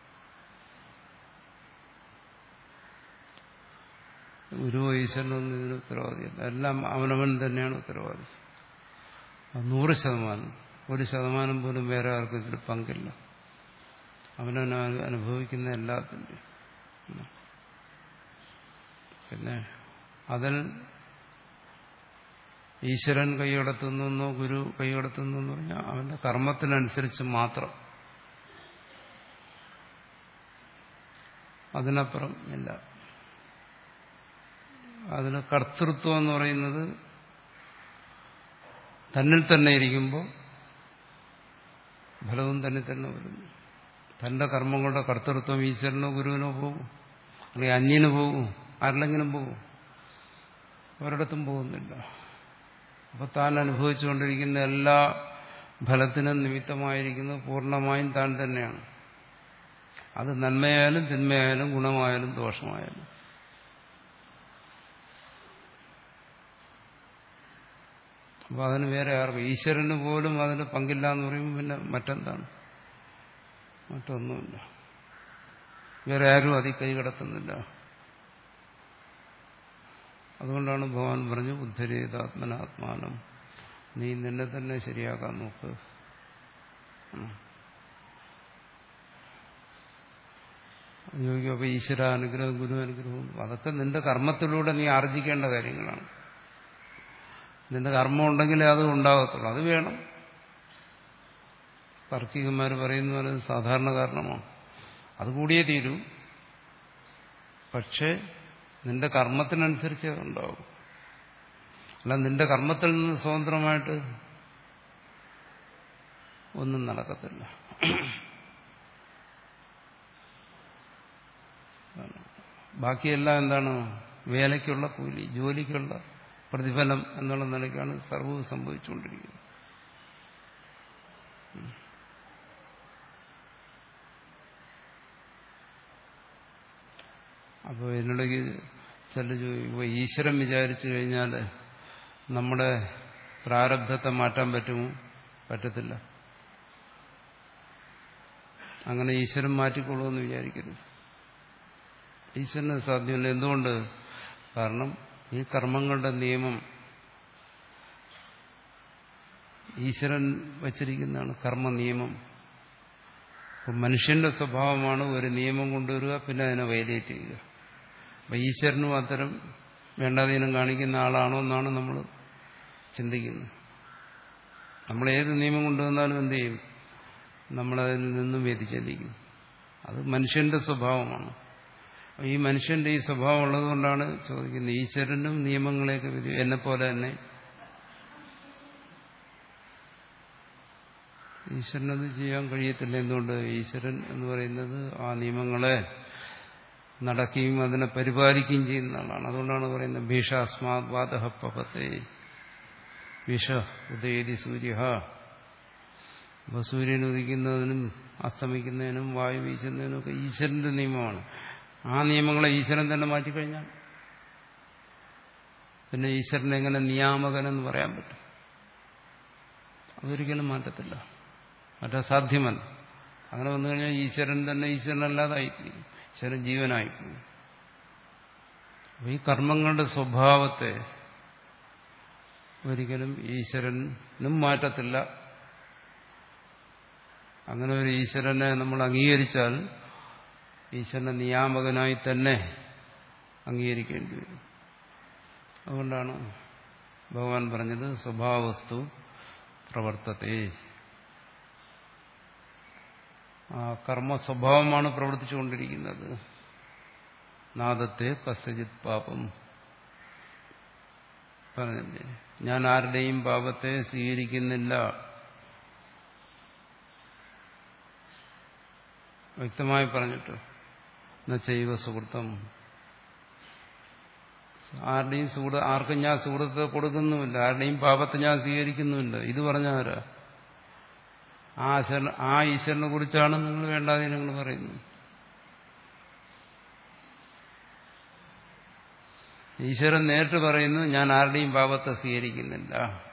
ഗുരുവോ ഈശ്വരനൊന്നും ഇതിന് ഉത്തരവാദിയല്ല. എല്ലാം അവനവൻ തന്നെയാണ് ഉത്തരവാദി. നൂറ് ശതമാനം ഒരു ശതമാനം പോലും വേറെ ആർക്കും ഇതിൽ പങ്കില്ല. അവനവൻ അനുഭവിക്കുന്ന എല്ലാത്തിൻ്റെ. പിന്നെ അതിൽ ഈശ്വരൻ കൈയടത്തുന്നോ ഗുരു കൈയടത്തുന്നു എന്ന് പറഞ്ഞാൽ അവന്റെ കർമ്മത്തിനനുസരിച്ച് മാത്രം, അതിനപ്പുറം ഇല്ല. അതിന് കർത്തൃത്വം എന്ന് പറയുന്നത് തന്നിൽ തന്നെ ഇരിക്കുമ്പോൾ ഫലവും തന്നെ തന്നെ വരുന്നു. തന്റെ കർമ്മങ്ങളുടെ കർത്തൃത്വം ഈശ്വരനോ ഗുരുവിനോ പോകും, അല്ലെങ്കിൽ അന്യന് പോകും, ആരിലെങ്കിലും പോകും, ഒരിടത്തും പോകുന്നില്ല. അപ്പൊ താൻ അനുഭവിച്ചുകൊണ്ടിരിക്കുന്ന എല്ലാ ഫലത്തിനും നിമിത്തമായിരിക്കുന്നത് പൂർണ്ണമായും താൻ തന്നെയാണ്. അത് നന്മയായാലും തിന്മയായാലും ഗുണമായാലും ദോഷമായാലും. അപ്പൊ അതിന് വേറെ ആർക്കും, ഈശ്വരന് പോലും അതിന് പങ്കില്ല എന്ന് പറയുമ്പോൾ പിന്നെ മറ്റെന്താണ്? മറ്റൊന്നുമില്ല. വേറെ ആരും അതിൽ കൈ കടത്തുന്നില്ല. അതുകൊണ്ടാണ് ഭഗവാൻ പറഞ്ഞു, ഉദ്ധരേതാത്മനാത്മാനം, നീ നിന്നെ തന്നെ ശരിയാക്കാൻ നോക്ക്. യോഗിക്കും. അപ്പൊ ഈശ്വര അനുഗ്രഹം ഗുരു അനുഗ്രഹവും അതൊക്കെ നിന്റെ കർമ്മത്തിലൂടെ നീ ആർജിക്കേണ്ട കാര്യങ്ങളാണ്. നിന്റെ കർമ്മം ഉണ്ടെങ്കിലേ അത് ഉണ്ടാകത്തുള്ളൂ. അത് വേണം. താർക്കികന്മാർ പറയുന്ന പോലെ സാധാരണ കാരണമാണ്, അത് കൂടിയേ തീരൂ. പക്ഷേ നിന്റെ കർമ്മത്തിനനുസരിച്ച് അതുണ്ടാവും. അല്ല നിന്റെ കർമ്മത്തിൽ നിന്ന് സ്വതന്ത്രമായിട്ട് ഒന്നും നടക്കത്തില്ല. ബാക്കിയെല്ലാം എന്താണ്? വേലയ്ക്കുള്ള കൂലി, ജോലിക്കുള്ള പ്രതിഫലം എന്നുള്ള നിലയ്ക്കാണ് സർവ്വവും സംഭവിച്ചുകൊണ്ടിരിക്കുന്നത്. അപ്പോൾ ഇതിനിടയ്ക്ക് ചില ചോദിക്കും, ഈശ്വരൻ വിചാരിച്ചു കഴിഞ്ഞാൽ നമ്മുടെ പ്രാരബ്ധത്തെ മാറ്റാൻ പറ്റുമോ? പറ്റത്തില്ല. അങ്ങനെ ഈശ്വരൻ മാറ്റിക്കൊള്ളുമെന്ന് വിചാരിക്കരുത്. ഈശ്വരന് സാധ്യമല്ല. എന്തുകൊണ്ട്? കാരണം ഈ കർമ്മങ്ങളുടെ നിയമം ഈശ്വരൻ വച്ചിരിക്കുന്നതാണ്, കർമ്മ നിയമം. മനുഷ്യന്റെ സ്വഭാവമാണ് ഒരു നിയമം കൊണ്ടുവരിക, പിന്നെ അതിനെ വയലേറ്റ് ചെയ്യുക. അപ്പം ഈശ്വരനും അത്തരം വേണ്ടാതീനം കാണിക്കുന്ന ആളാണോ എന്നാണ് നമ്മൾ ചിന്തിക്കുന്നത്. നമ്മൾ ഏത് നിയമം കൊണ്ടുവന്നാലും എന്ത് ചെയ്യും? നമ്മളതിൽ നിന്നും വ്യതിചലിക്കും. അത് മനുഷ്യന്റെ സ്വഭാവമാണ്. ഈ മനുഷ്യന്റെ ഈ സ്വഭാവം ഉള്ളതുകൊണ്ടാണ് ചോദിക്കുന്നത്, ഈശ്വരനും നിയമങ്ങളെയൊക്കെ വരും എന്നെപ്പോലെ തന്നെ ഈശ്വരനത് ചെയ്യാൻ കഴിയത്തില്ല. എന്തുകൊണ്ട്? ഈശ്വരൻ എന്ന് പറയുന്നത് ആ നിയമങ്ങളെ നടക്കുകയും അതിനെ പരിപാലിക്കുകയും ചെയ്യുന്ന ആളാണ്. അതുകൊണ്ടാണ് പറയുന്നത് ഭീഷാസ്മാത് വാതഃ പപത്തെ വിഷ ഉദയതി സൂര്യ. അപ്പോൾ സൂര്യൻ ഉദിക്കുന്നതിനും അസ്തമിക്കുന്നതിനും വായു വീശുന്നതിനും ഒക്കെ ഈശ്വരന്റെ നിയമമാണ്. ആ നിയമങ്ങളെ ഈശ്വരൻ തന്നെ മാറ്റിക്കഴിഞ്ഞാൽ പിന്നെ ഈശ്വരൻ എങ്ങനെ നിയാമകനെന്ന് പറയാൻ പറ്റും? അതൊരിക്കലും മാറ്റത്തില്ല, മറ്റേ സാധ്യമല്ല. അങ്ങനെ വന്നു കഴിഞ്ഞാൽ ഈശ്വരൻ തന്നെ ഈശ്വരനല്ലാതായിപ്പോയി, ഈശ്വരൻ ജീവനായിപ്പോയി. അപ്പോൾ ഈ കർമ്മങ്ങളുടെ സ്വഭാവത്തെ ഒരിക്കലും ഈശ്വരനും മാറ്റത്തില്ല. അങ്ങനെ ഒരു ഈശ്വരനെ നമ്മൾ അംഗീകരിച്ചാൽ ഈശ്വരനെ നിയാമകനായി തന്നെ അംഗീകരിക്കേണ്ടി വരും. അതുകൊണ്ടാണ് ഭഗവാൻ പറഞ്ഞത് സ്വഭാവവസ്തു പ്രവർത്തത്തെ. ആ കർമ്മ സ്വഭാവമാണ് പ്രവർത്തിച്ചുകൊണ്ടിരിക്കുന്നത്. നാദത്തെ കസ്യജിത് പാപം പറഞ്ഞില്ലേ, ഞാൻ ആരുടെയും പാപത്തെ സ്വീകരിക്കുന്നില്ല. വ്യക്തമായി പറഞ്ഞിട്ട് നചൈവ സുഹൃത്തം, ആരുടെയും സുഹൃത്ത് ആർക്കും ഞാൻ സുഹൃത്ത് കൊടുക്കുന്നുമില്ല, ആരുടെയും പാപത്തെ ഞാൻ സ്വീകരിക്കുന്നുമില്ല. ഇത് പറഞ്ഞാരാ? ആ ഈശ്വരൻ ആ ഈശ്വരനെ കുറിച്ചാണ് നിങ്ങൾ വേണ്ടാതെ നിങ്ങൾ പറയുന്നത്. ഈശ്വരൻ നേരിട്ട് പറയുന്നു ഞാൻ ആരുടെയും പാപത്തെ സ്വീകരിക്കുന്നില്ല.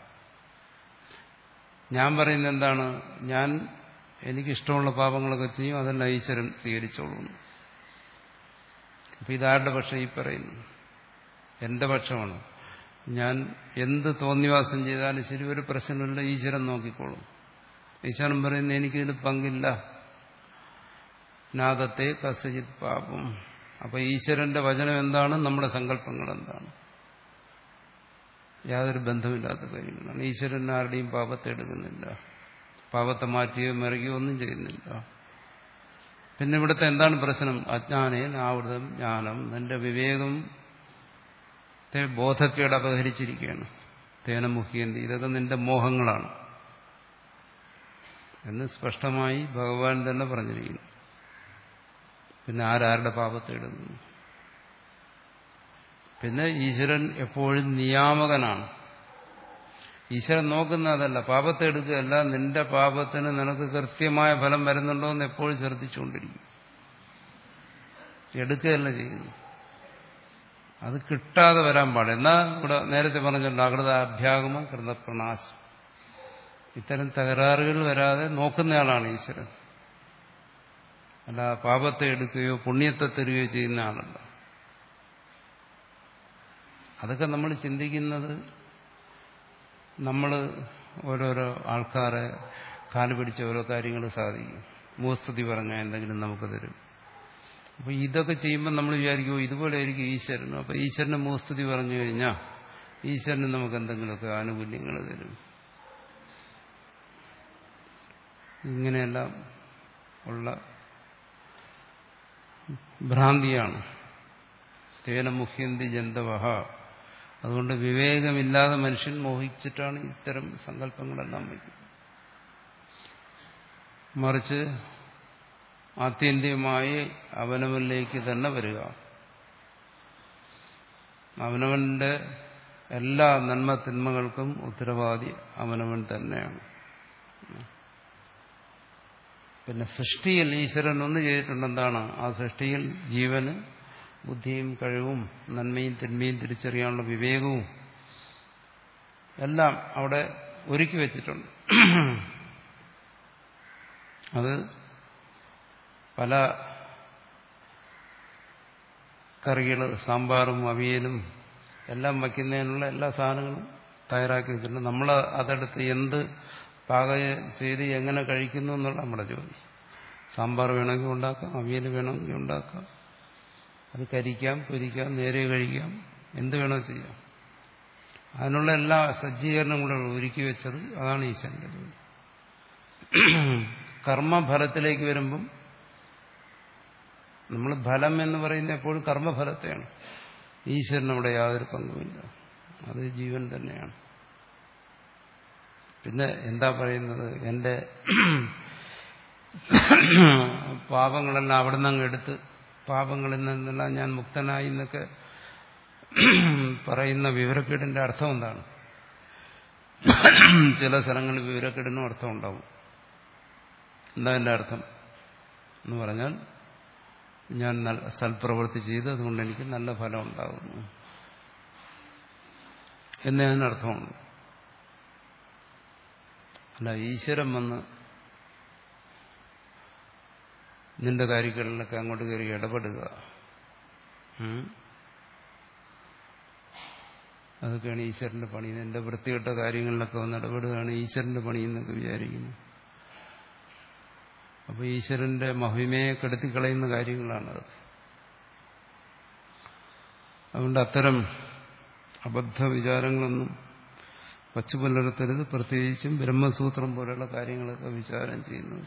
ഞാൻ പറയുന്നത് എന്താണ്? ഞാൻ എനിക്കിഷ്ടമുള്ള പാപങ്ങളൊക്കെ ചെയ്യും, അതെല്ലാം ഈശ്വരൻ സ്വീകരിച്ചോളൂ. അപ്പൊ ഇതാരുടെ പക്ഷം ഈ പറയുന്നു? എന്റെ പക്ഷമാണ്. ഞാൻ എന്ത് തോന്നിവാസം ചെയ്താലും ശരി, ഒരു പ്രശ്നമില്ല, ഈശ്വരൻ നോക്കിക്കോളും. ഈശ്വരൻ പറയുന്നത് എനിക്കിതിൽ പങ്കില്ല. നാദത്തെ കസ്യജിത് പാപം. അപ്പൊ ഈശ്വരന്റെ വചനം എന്താണ്? നമ്മുടെ സങ്കല്പങ്ങൾ എന്താണ്? യാതൊരു ബന്ധമില്ലാത്ത കാര്യങ്ങളാണ്. ഈശ്വരൻ ആരുടെയും പാപത്തെ എടുക്കുന്നില്ല, പാപത്തെ മാറ്റുകയോ മറിയുകയോ ഒന്നും ചെയ്യുന്നില്ല. പിന്നെ ഇവിടുത്തെ എന്താണ് പ്രശ്നം? അജ്ഞാനേൻ ആവൃതം ജ്ഞാനം. നിന്റെ വിവേകത്തെ ബോധക്കേട് അപഹരിച്ചിരിക്കുകയാണ്. തേന മുഖ്യന്തി, ഇതൊക്കെ നിന്റെ മോഹങ്ങളാണ് എന്ന് സ്പഷ്ടമായി ഭഗവാൻ തന്നെ പറഞ്ഞിരിക്കുന്നു. പിന്നെ ആരാരുടെ പാപത്തെ എടുക്കുന്നു? പിന്നെ ഈശ്വരൻ എപ്പോഴും നിയാമകനാണ്. ഈശ്വരൻ നോക്കുന്നതല്ല, പാപത്തെ എടുക്കുകയല്ല, നിന്റെ പാപത്തിന് നിനക്ക് കൃത്യമായ ഫലം വരുന്നുണ്ടോ എന്ന് എപ്പോഴും ശ്രദ്ധിച്ചുകൊണ്ടിരിക്കും. എടുക്കുകയല്ല ചെയ്യുന്നു. അത് കിട്ടാതെ വരാൻ പാടില്ല. എന്നാൽ ഇവിടെ നേരത്തെ പറഞ്ഞിട്ടുണ്ട് അകൃത അഭ്യാഗമം കൃതപ്രണാശം. ഇത്തരം തകരാറുകൾ വരാതെ നോക്കുന്നയാളാണ് ഈശ്വരൻ. അല്ല പാപത്തെ എടുക്കുകയോ പുണ്യത്തെ തരികയോ ചെയ്യുന്ന ആളല്ല. അതൊക്കെ നമ്മൾ ചിന്തിക്കുന്നത് നമ്മൾ ഓരോരോ ആൾക്കാരെ കാല് പിടിച്ച ഓരോ കാര്യങ്ങൾ സാധിക്കും. മൂസ്തുതി പറഞ്ഞാൽ എന്തെങ്കിലും നമുക്ക് തരും. അപ്പൊ ഇതൊക്കെ ചെയ്യുമ്പോൾ നമ്മൾ വിചാരിക്കുമോ ഇതുപോലെ ആയിരിക്കും ഈശ്വരനും. അപ്പൊ ഈശ്വരന് മൂസ്തുതി പറഞ്ഞു കഴിഞ്ഞാൽ ഈശ്വരന് നമുക്ക് എന്തെങ്കിലുമൊക്കെ ആനുകൂല്യങ്ങൾ തരും. ഇങ്ങനെയെല്ലാം ഉള്ള ഭ്രാന്തിയാണ്. തേന മുഹ്യന്തി ജന്തവഹ. അതുകൊണ്ട് വിവേകമില്ലാതെ മനുഷ്യൻ മോഹിച്ചിട്ടാണ് ഇത്തരം സങ്കല്പങ്ങളെല്ലാം വയ്ക്കുന്നത്. മറിച്ച് ആത്യന്തികമായി അവനവനിലേക്ക് തന്നെ വരിക. അവനവന്റെ എല്ലാ നന്മ തിന്മകൾക്കും ഉത്തരവാദി അവനവൻ തന്നെയാണ്. പിന്നെ സൃഷ്ടിയിൽ ഈശ്വരൻ ഒന്ന് ചെയ്തിട്ടുണ്ടെന്താണ്? ആ സൃഷ്ടിയിൽ ജീവന് ബുദ്ധിയും കഴിവും നന്മയും തിന്മയും തിരിച്ചറിയാനുള്ള വിവേകവും എല്ലാം അവിടെ ഒരുക്കി വെച്ചിട്ടുണ്ട്. അത് പല കറികൾ, സാമ്പാറും അവിയലും എല്ലാം വയ്ക്കുന്നതിനുള്ള എല്ലാ സാധനങ്ങളും തയ്യാറാക്കി വെച്ചിട്ടുണ്ട്. നമ്മൾ അതെടുത്ത് എന്ത് പാകം ചെയ്ത് എങ്ങനെ കഴിക്കുന്നു എന്നുള്ള നമ്മുടെ ജോലി. സാമ്പാർ വേണമെങ്കിൽ ഉണ്ടാക്കാം, അവിയൽ വേണമെങ്കിൽ ഉണ്ടാക്കാം, അത് കരിക്കാം, പൊരിക്കാം, നേരെ കഴിക്കാം, എന്ത് വേണോ ചെയ്യാം. അതിനുള്ള എല്ലാ സജ്ജീകരണങ്ങളും ഒരുക്കി വെച്ചത് അതാണ് ഈശ്വരന്റെ ജോലി. കർമ്മഫലത്തിലേക്ക് വരുമ്പം നമ്മൾ ഫലം എന്ന് പറയുന്നത് എപ്പോഴും കർമ്മഫലത്തെയാണ്. ഈശ്വരനവിടെ യാതൊരു പങ്കുമില്ല, അത് ജീവൻ തന്നെയാണ്. പിന്നെ എന്താ പറയുന്നത്? എൻ്റെ പാപങ്ങളെല്ലാം അവിടെ നിന്ന് അങ്ങ് എടുത്ത് പാപങ്ങളിൽ നിന്നെല്ലാം ഞാൻ മുക്തനായി എന്നൊക്കെ പറയുന്ന വിവരക്കേടിന്റെ അർത്ഥം എന്താണ്? ചില സ്ഥലങ്ങളിൽ വിവരക്കേടിനും അർത്ഥം ഉണ്ടാവും. എന്താ എൻ്റെ അർത്ഥം? എന്ന് പറഞ്ഞാൽ ഞാൻ സൽപ്രവൃത്തി ചെയ്ത് അതുകൊണ്ട് എനിക്ക് നല്ല ഫലം ഉണ്ടാകുന്നു എന്നേ അതിനർത്ഥമുണ്ട്. അല്ല ഈശ്വരൻ വന്ന് നിന്റെ കാര്യങ്ങളിലൊക്കെ അങ്ങോട്ട് കയറി ഇടപെടുക, അതൊക്കെയാണ് ഈശ്വരന്റെ പണി. നിന്റെ വൃത്തികെട്ട കാര്യങ്ങളിലൊക്കെ വന്ന് ഇടപെടുകയാണ് ഈശ്വരന്റെ പണി എന്നൊക്കെ വിചാരിക്കുന്നു. അപ്പൊ ഈശ്വരന്റെ മഹിമയെ കെടുത്തിക്കളയുന്ന കാര്യങ്ങളാണത്. അതുകൊണ്ട് അത്തരം അബദ്ധ വിചാരങ്ങളൊന്നും വച്ചു പുലർത്തരുത്. പ്രത്യേകിച്ചും ബ്രഹ്മസൂത്രം പോലെയുള്ള കാര്യങ്ങളൊക്കെ വിചാരം ചെയ്യുന്നവർ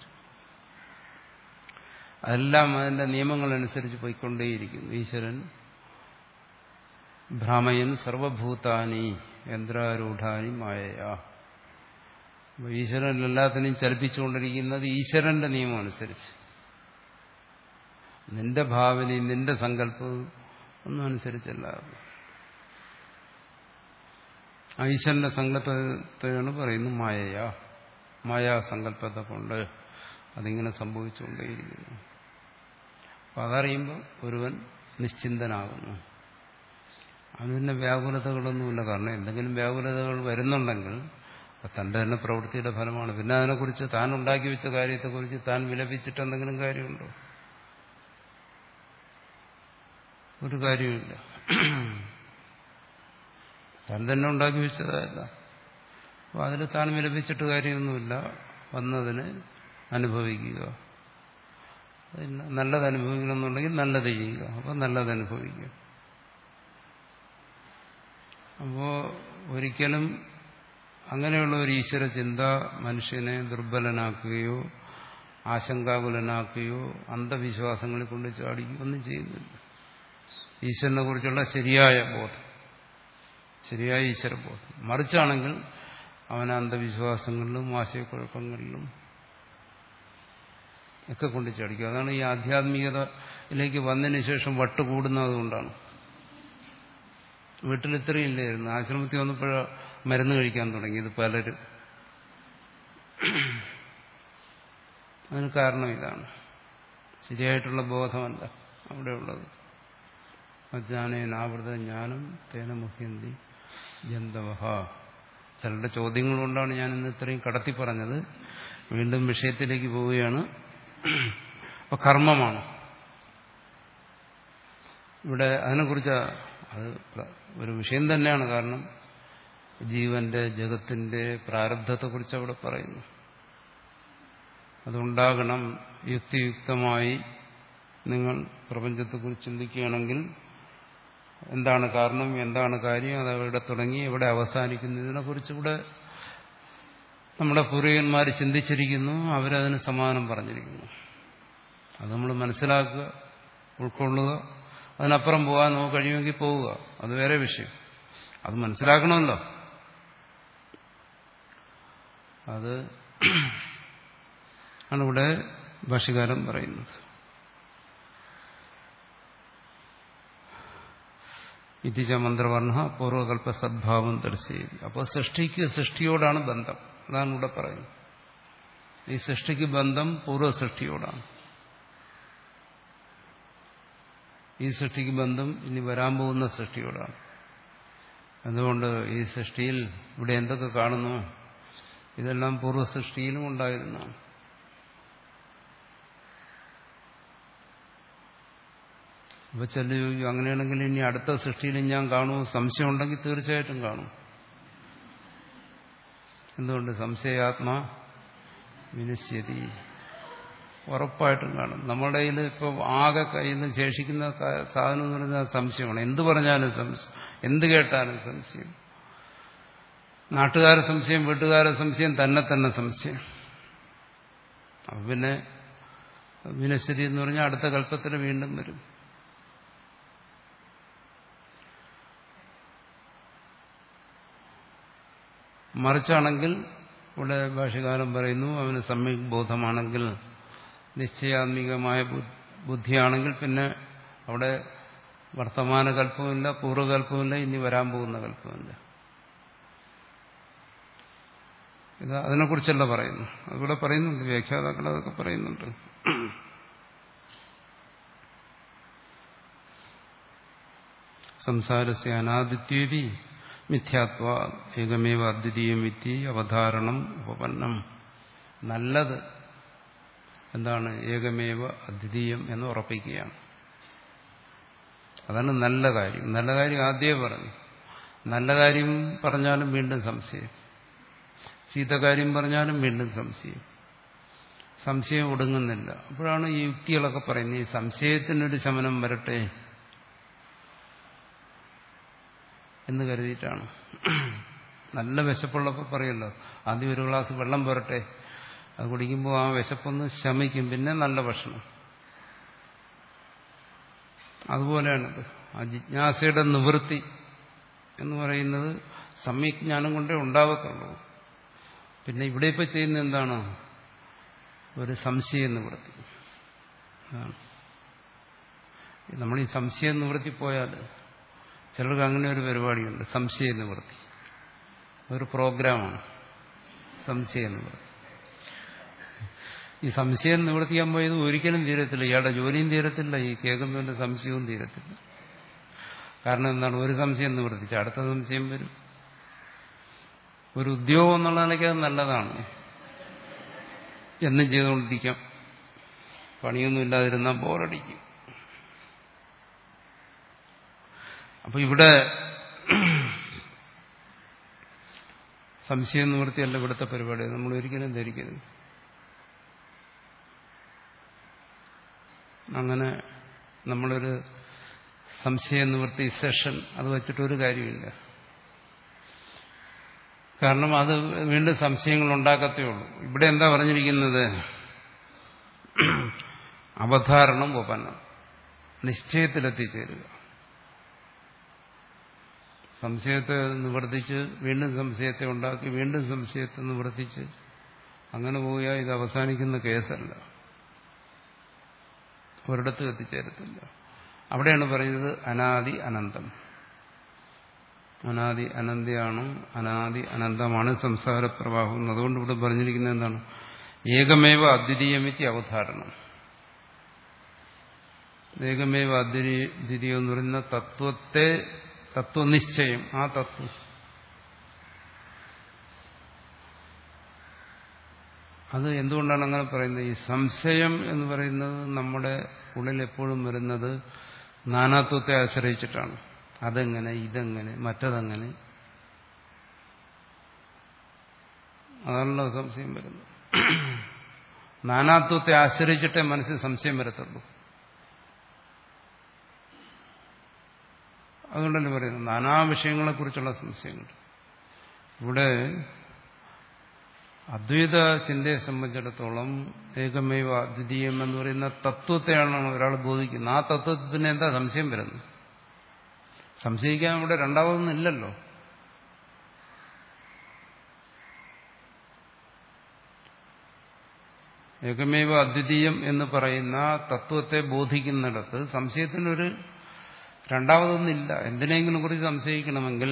അതെല്ലാം അതിന്റെ നിയമങ്ങളനുസരിച്ച് പോയിക്കൊണ്ടേയിരിക്കുന്നു. ഈശ്വരൻ ഭ്രാമയൻ സർവഭൂതാനി യന്ത്രാരൂഢാനി മായയാ. ഈശ്വരൻ എല്ലാത്തിനെയും ചലിപ്പിച്ചുകൊണ്ടിരിക്കുന്നത് ഈശ്വരന്റെ നിയമം അനുസരിച്ച്. നിന്റെ ഭാവനയും നിന്റെ സങ്കല്പവും ഒന്നും അനുസരിച്ചല്ല. ഈശ്വരന്റെ സങ്കല്പത്തെയാണ് പറയുന്നത് മായയാ. മായാസങ്കല്പത്തെ കൊണ്ട് അതിങ്ങനെ സംഭവിച്ചുകൊണ്ടേയിരിക്കുന്നു. അപ്പം അതറിയുമ്പോൾ ഒരുവൻ നിശ്ചിന്തനാകുന്നു. അവന് പിന്നെ വ്യാകുലതകളൊന്നുമില്ല. കാരണം എന്തെങ്കിലും വ്യാകുലതകൾ വരുന്നുണ്ടെങ്കിൽ തന്റെ തന്നെ പ്രവൃത്തിയുടെ ഫലമാണ്. പിന്നെ അതിനെക്കുറിച്ച് താൻ ഉണ്ടാക്കി വെച്ച കാര്യത്തെക്കുറിച്ച് താൻ വിലപിച്ചിട്ട് എന്തെങ്കിലും കാര്യമുണ്ടോ? ഒരു കാര്യമില്ല. താൻ തന്നെ ഉണ്ടാക്കി വെച്ചതല്ല. അപ്പോൾ അതിൽ താൻ വിലപിച്ചിട്ട് കാര്യമൊന്നുമില്ല. വന്നതിന് അനുഭവിക്കുക. നല്ലത് അനുഭവിക്കണമെന്നുണ്ടെങ്കിൽ നല്ലത് ചെയ്യുക. അപ്പോൾ നല്ലത് അനുഭവിക്കുക. അപ്പോൾ ഒരിക്കലും അങ്ങനെയുള്ള ഒരു ഈശ്വര ചിന്ത മനുഷ്യനെ ദുർബലനാക്കുകയോ ആശങ്കാകുലനാക്കുകയോ അന്ധവിശ്വാസങ്ങളിൽ കൊണ്ട് ചാടിക്കുകയോ ഒന്നും ചെയ്യുന്നില്ല. ഈശ്വരനെ കുറിച്ചുള്ള ശരിയായ ബോധം, ശരിയായ ഈശ്വരബോധം. മറിച്ചാണെങ്കിൽ അവൻ അന്ധവിശ്വാസങ്ങളിലും ആശയക്കുഴപ്പങ്ങളിലും ഒക്കെ കൊണ്ട് ചാടിക്കും. അതാണ് ഈ ആധ്യാത്മികതയിലേക്ക് വന്നതിന് ശേഷം വട്ട് കൂടുന്നത് കൊണ്ടാണ്. വീട്ടിൽ ഇത്രയും ഇല്ലായിരുന്നു. ആശ്രമത്തിൽ വന്നപ്പോഴാ മരുന്ന് കഴിക്കാൻ തുടങ്ങിയത് പലരും. അതിന് കാരണം ഇതാണ്. ശരിയായിട്ടുള്ള ബോധമല്ല അവിടെയുള്ളത്. അജ്ഞാനേനാവൃത ജ്ഞാനം തേന മുഹ്യന്തി ജന്തവഹ. ചിലരുടെ ചോദ്യങ്ങൾ കൊണ്ടാണ് ഞാൻ ഇന്ന് ഇത്രയും കടത്തി പറഞ്ഞത്. വീണ്ടും വിഷയത്തിലേക്ക് പോവുകയാണ്. അപ്പൊ കർമ്മമാണ് ഇവിടെ. അതിനെക്കുറിച്ച് അത് ഒരു വിഷയം തന്നെയാണ്. കാരണം ജീവന്റെ ജഗത്തിന്റെ പ്രാരബ്ധത്തെക്കുറിച്ച് അവിടെ പറയുന്നു. അതുണ്ടാകണം. യുക്തിയുക്തമായി നിങ്ങൾ പ്രപഞ്ചത്തെക്കുറിച്ച് ചിന്തിക്കുകയാണെങ്കിൽ എന്താണ് കാരണം, എന്താണ് കാര്യം, അത് എവിടെ തുടങ്ങി എവിടെ അവസാനിക്കുന്നു, ഇതിനെക്കുറിച്ചിവിടെ നമ്മുടെ പൂർവികന്മാർ ചിന്തിച്ചിരിക്കുന്നു. അവരതിന് സമാധാനം പറഞ്ഞിരിക്കുന്നു. അത് നമ്മൾ മനസ്സിലാക്കുക, ഉൾക്കൊള്ളുക. അതിനപ്പുറം പോകാൻ നമുക്ക് കഴിയുമെങ്കിൽ പോവുക. അത് വേറെ വിഷയം. അത് മനസ്സിലാക്കണമല്ലോ. അത് ആണ് ഇവിടെ ഭാഷ്യകാരൻ പറയുന്നത്. ഇതിജ മന്ത്രവർണ്ണ പൂർവകൽപ്പ സദ്ഭാവം ദർശിക്കും. അപ്പോൾ സൃഷ്ടിക്ക് സൃഷ്ടിയോടാണ് ബന്ധം. അതാണ് ഇവിടെ പറയുന്നത്. ഈ സൃഷ്ടിക്ക് ബന്ധം പൂർവ്വസൃഷ്ടിയോടാണ്. ഈ സൃഷ്ടിക്ക് ബന്ധം ഇനി വരാൻ പോകുന്ന സൃഷ്ടിയോടാണ്. അതുകൊണ്ട് ഈ സൃഷ്ടിയിൽ ഇവിടെ എന്തൊക്കെ കാണുന്നു, ഇതെല്ലാം പൂർവ്വസൃഷ്ടിയിലും ഉണ്ടായിരുന്നതാണ്. അപ്പൊ ചെല്ലു ചോദിക്കും, അങ്ങനെയാണെങ്കിൽ ഇനി അടുത്ത സൃഷ്ടിയിലും ഞാൻ കാണുമോ? സംശയം ഉണ്ടെങ്കിൽ തീർച്ചയായിട്ടും കാണും. എന്തുകൊണ്ട്? സംശയാത്മാ വിനശ്യതി. ഉറപ്പായിട്ടും കാണും. നമ്മുടെ കയ്യിൽ ഇപ്പോൾ ആകെ കയ്യിൽ നിന്ന് ശേഷിക്കുന്ന സാധനം എന്ന് പറഞ്ഞാൽ സംശയമാണ്. എന്ത് പറഞ്ഞാലും സംശയം, എന്ത് കേട്ടാലും സംശയം. നാട്ടുകാരെ സംശയം, വീട്ടുകാരെ സംശയം, തന്നെ തന്നെ സംശയം. അപ്പം പിന്നെ വിനശ്യതി എന്ന് പറഞ്ഞാൽ അടുത്ത കൽപ്പത്തിൽ വീണ്ടും വരും. മറിച്ചാണെങ്കിൽ ഇവിടെ ഭാഷ്യകാരൻ പറയുന്നു, അവന് സമ്യക് ബോധമാണെങ്കിൽ, നിശ്ചയാത്മികമായ ബുദ്ധിയാണെങ്കിൽ പിന്നെ അവിടെ വർത്തമാനകൽപ്പമില്ല, പൂർവ്വകൽപ്പമില്ല, ഇനി വരാൻ പോകുന്ന കൽപ്പമില്ല. ഇത് അതിനെക്കുറിച്ചല്ല പറയുന്നു. അതിവിടെ പറയുന്നുണ്ട്, വ്യാഖ്യാതാക്കൾ അതൊക്കെ പറയുന്നുണ്ട്. സംസാരസ്യ അനാദിത്യേവി മിഥ്യാത്വ ഏകമേവ അദ്വിതീയം ഇതി അവധാരണം ഉപപന്നം. നല്ലത് എന്താണ്? ഏകമേവ അദ്വിതീയം എന്ന് ഉറപ്പിക്കുകയാണ്. അതാണ് നല്ല കാര്യം. നല്ല കാര്യം ആദ്യമേ പറഞ്ഞു. നല്ല കാര്യം പറഞ്ഞാലും വീണ്ടും സംശയം, ചീത്ത കാര്യം പറഞ്ഞാലും വീണ്ടും സംശയം. സംശയം ഒടുങ്ങുന്നില്ല. അപ്പോഴാണ് ഈ യുക്തികളൊക്കെ പറയുന്നത്, ഈ സംശയത്തിനൊരു ശമനം വരട്ടെ എന്ന് കരുതിയിട്ടാണ്. നല്ല വിശപ്പുള്ളപ്പോൾ പറയല്ലോ, ആദ്യം ഒരു ഗ്ലാസ് വെള്ളം പോരട്ടെ, അത് കുടിക്കുമ്പോൾ ആ വിശപ്പൊന്ന് ശമിക്കും, പിന്നെ നല്ല ഭക്ഷണം. അതുപോലെയാണിത്. ആ ജിജ്ഞാസയുടെ നിവൃത്തി എന്ന് പറയുന്നത് സമ്യജ്ഞാനം കൊണ്ടേ ഉണ്ടാകത്തുള്ളൂ. പിന്നെ ഇവിടെ ഇപ്പോൾ ചെയ്യുന്ന എന്താണ്? ഒരു സംശയ നിവൃത്തി. നമ്മൾ ഈ സംശയ നിവൃത്തി പോയാൽ ചിലർക്ക് അങ്ങനെ ഒരു പരിപാടിയുണ്ട്, സംശയ നിവൃത്തി. ഒരു പ്രോഗ്രാമാണ് സംശയ നിവൃത്തി. ഈ സംശയം നിവർത്തിക്കാൻ പോയത് ഒരിക്കലും തീരത്തില്ല. ഇയാളുടെ ജോലിയും തീരത്തില്ല, ഈ കേൾക്കുന്നതിന്റെ സംശയവും തീരത്തില്ല. കാരണം എന്താണ്? ഒരു സംശയം നിവർത്തിച്ച് അടുത്ത സംശയം വരും. ഒരു ഉദ്യോഗം എന്നുള്ള നിലയ്ക്ക് അത് നല്ലതാണ്, എന്നും ചെയ്തുകൊണ്ടിരിക്കാം. പണിയൊന്നും ഇല്ലാതിരുന്നാൽ ബോറടിക്കും. അപ്പൊ ഇവിടെ സംശയം നിവൃത്തിയല്ല ഇവിടുത്തെ പരിപാടി. നമ്മൾ ഒരിക്കലും ധരിക്കരുത്. അങ്ങനെ നമ്മളൊരു സംശയ നിവൃത്തി സെഷൻ അത് വെച്ചിട്ടൊരു കാര്യമില്ല. കാരണം അത് വീണ്ടും സംശയങ്ങൾ ഉണ്ടാക്കത്തേ ഉള്ളൂ. ഇവിടെ എന്താ പറഞ്ഞിരിക്കുന്നത്? അവധാരണം ഉപപന്നം, നിശ്ചയത്തിലെത്തിച്ചേരുക. സംശയത്തെ നിവർത്തിച്ച് വീണ്ടും സംശയത്തെ ഉണ്ടാക്കി വീണ്ടും സംശയത്തെ നിവർത്തിച്ച് അങ്ങനെ പോയാൽ ഇത് അവസാനിക്കുന്ന കേസല്ല, ഒരിടത്തും എത്തിച്ചേരത്തില്ല. അവിടെയാണ് പറയുന്നത് അനാദി അനന്തം. അനാദി അനന്തയാണ്, അനാദി അനന്തമാണ് സംസാരപ്രവാഹം. അതുകൊണ്ട് ഇവിടെ പറഞ്ഞിരിക്കുന്നത് എന്താണ്? ഏകമേവ അദ്വിതീയമിതി അവധാരണം. ഏകമേവ അദ്വിതീയം എന്ന് പറയുന്ന തത്വത്തെ, തത്വനിശ്ചയം, ആ തത്വം അത് എന്തുകൊണ്ടാണ് അങ്ങനെ പറയുന്നത്? ഈ സംശയം എന്ന് പറയുന്നത് നമ്മുടെ ഉള്ളിൽ എപ്പോഴും വരുന്നത് നാനാത്വത്തെ ആശ്രയിച്ചിട്ടാണ്. അതെങ്ങനെ, ഇതെങ്ങനെ, മറ്റതെങ്ങനെ, അതാണല്ലോ സംശയം വരുന്നത്. നാനാത്വത്തെ ആശ്രയിച്ചിട്ടേ മനസ്സിൽ സംശയം വരത്തുള്ളൂ. അതുകൊണ്ടല്ലേ പറയുന്നത് നാനാ വിഷയങ്ങളെക്കുറിച്ചുള്ള സംശയങ്ങൾ. ഇവിടെ അദ്വൈത ചിന്തയെ സംബന്ധിച്ചിടത്തോളം ഏകമേവ അദ്വിതീയം എന്ന് പറയുന്ന തത്വത്തെയാണ് ഒരാൾ ബോധിക്കുന്നത്. ആ തത്വത്തിന് എന്താ സംശയം വരുന്നത്? സംശയിക്കാൻ ഇവിടെ രണ്ടാമതൊന്നും ഇല്ലല്ലോ. ഏകമേവ അദ്വിതീയം എന്ന് പറയുന്ന തത്വത്തെ ബോധിക്കുന്നിടത്ത് സംശയത്തിനൊരു രണ്ടാമതൊന്നില്ല. എന്തിനെങ്കിലും കുറിച്ച് സംശയിക്കണമെങ്കിൽ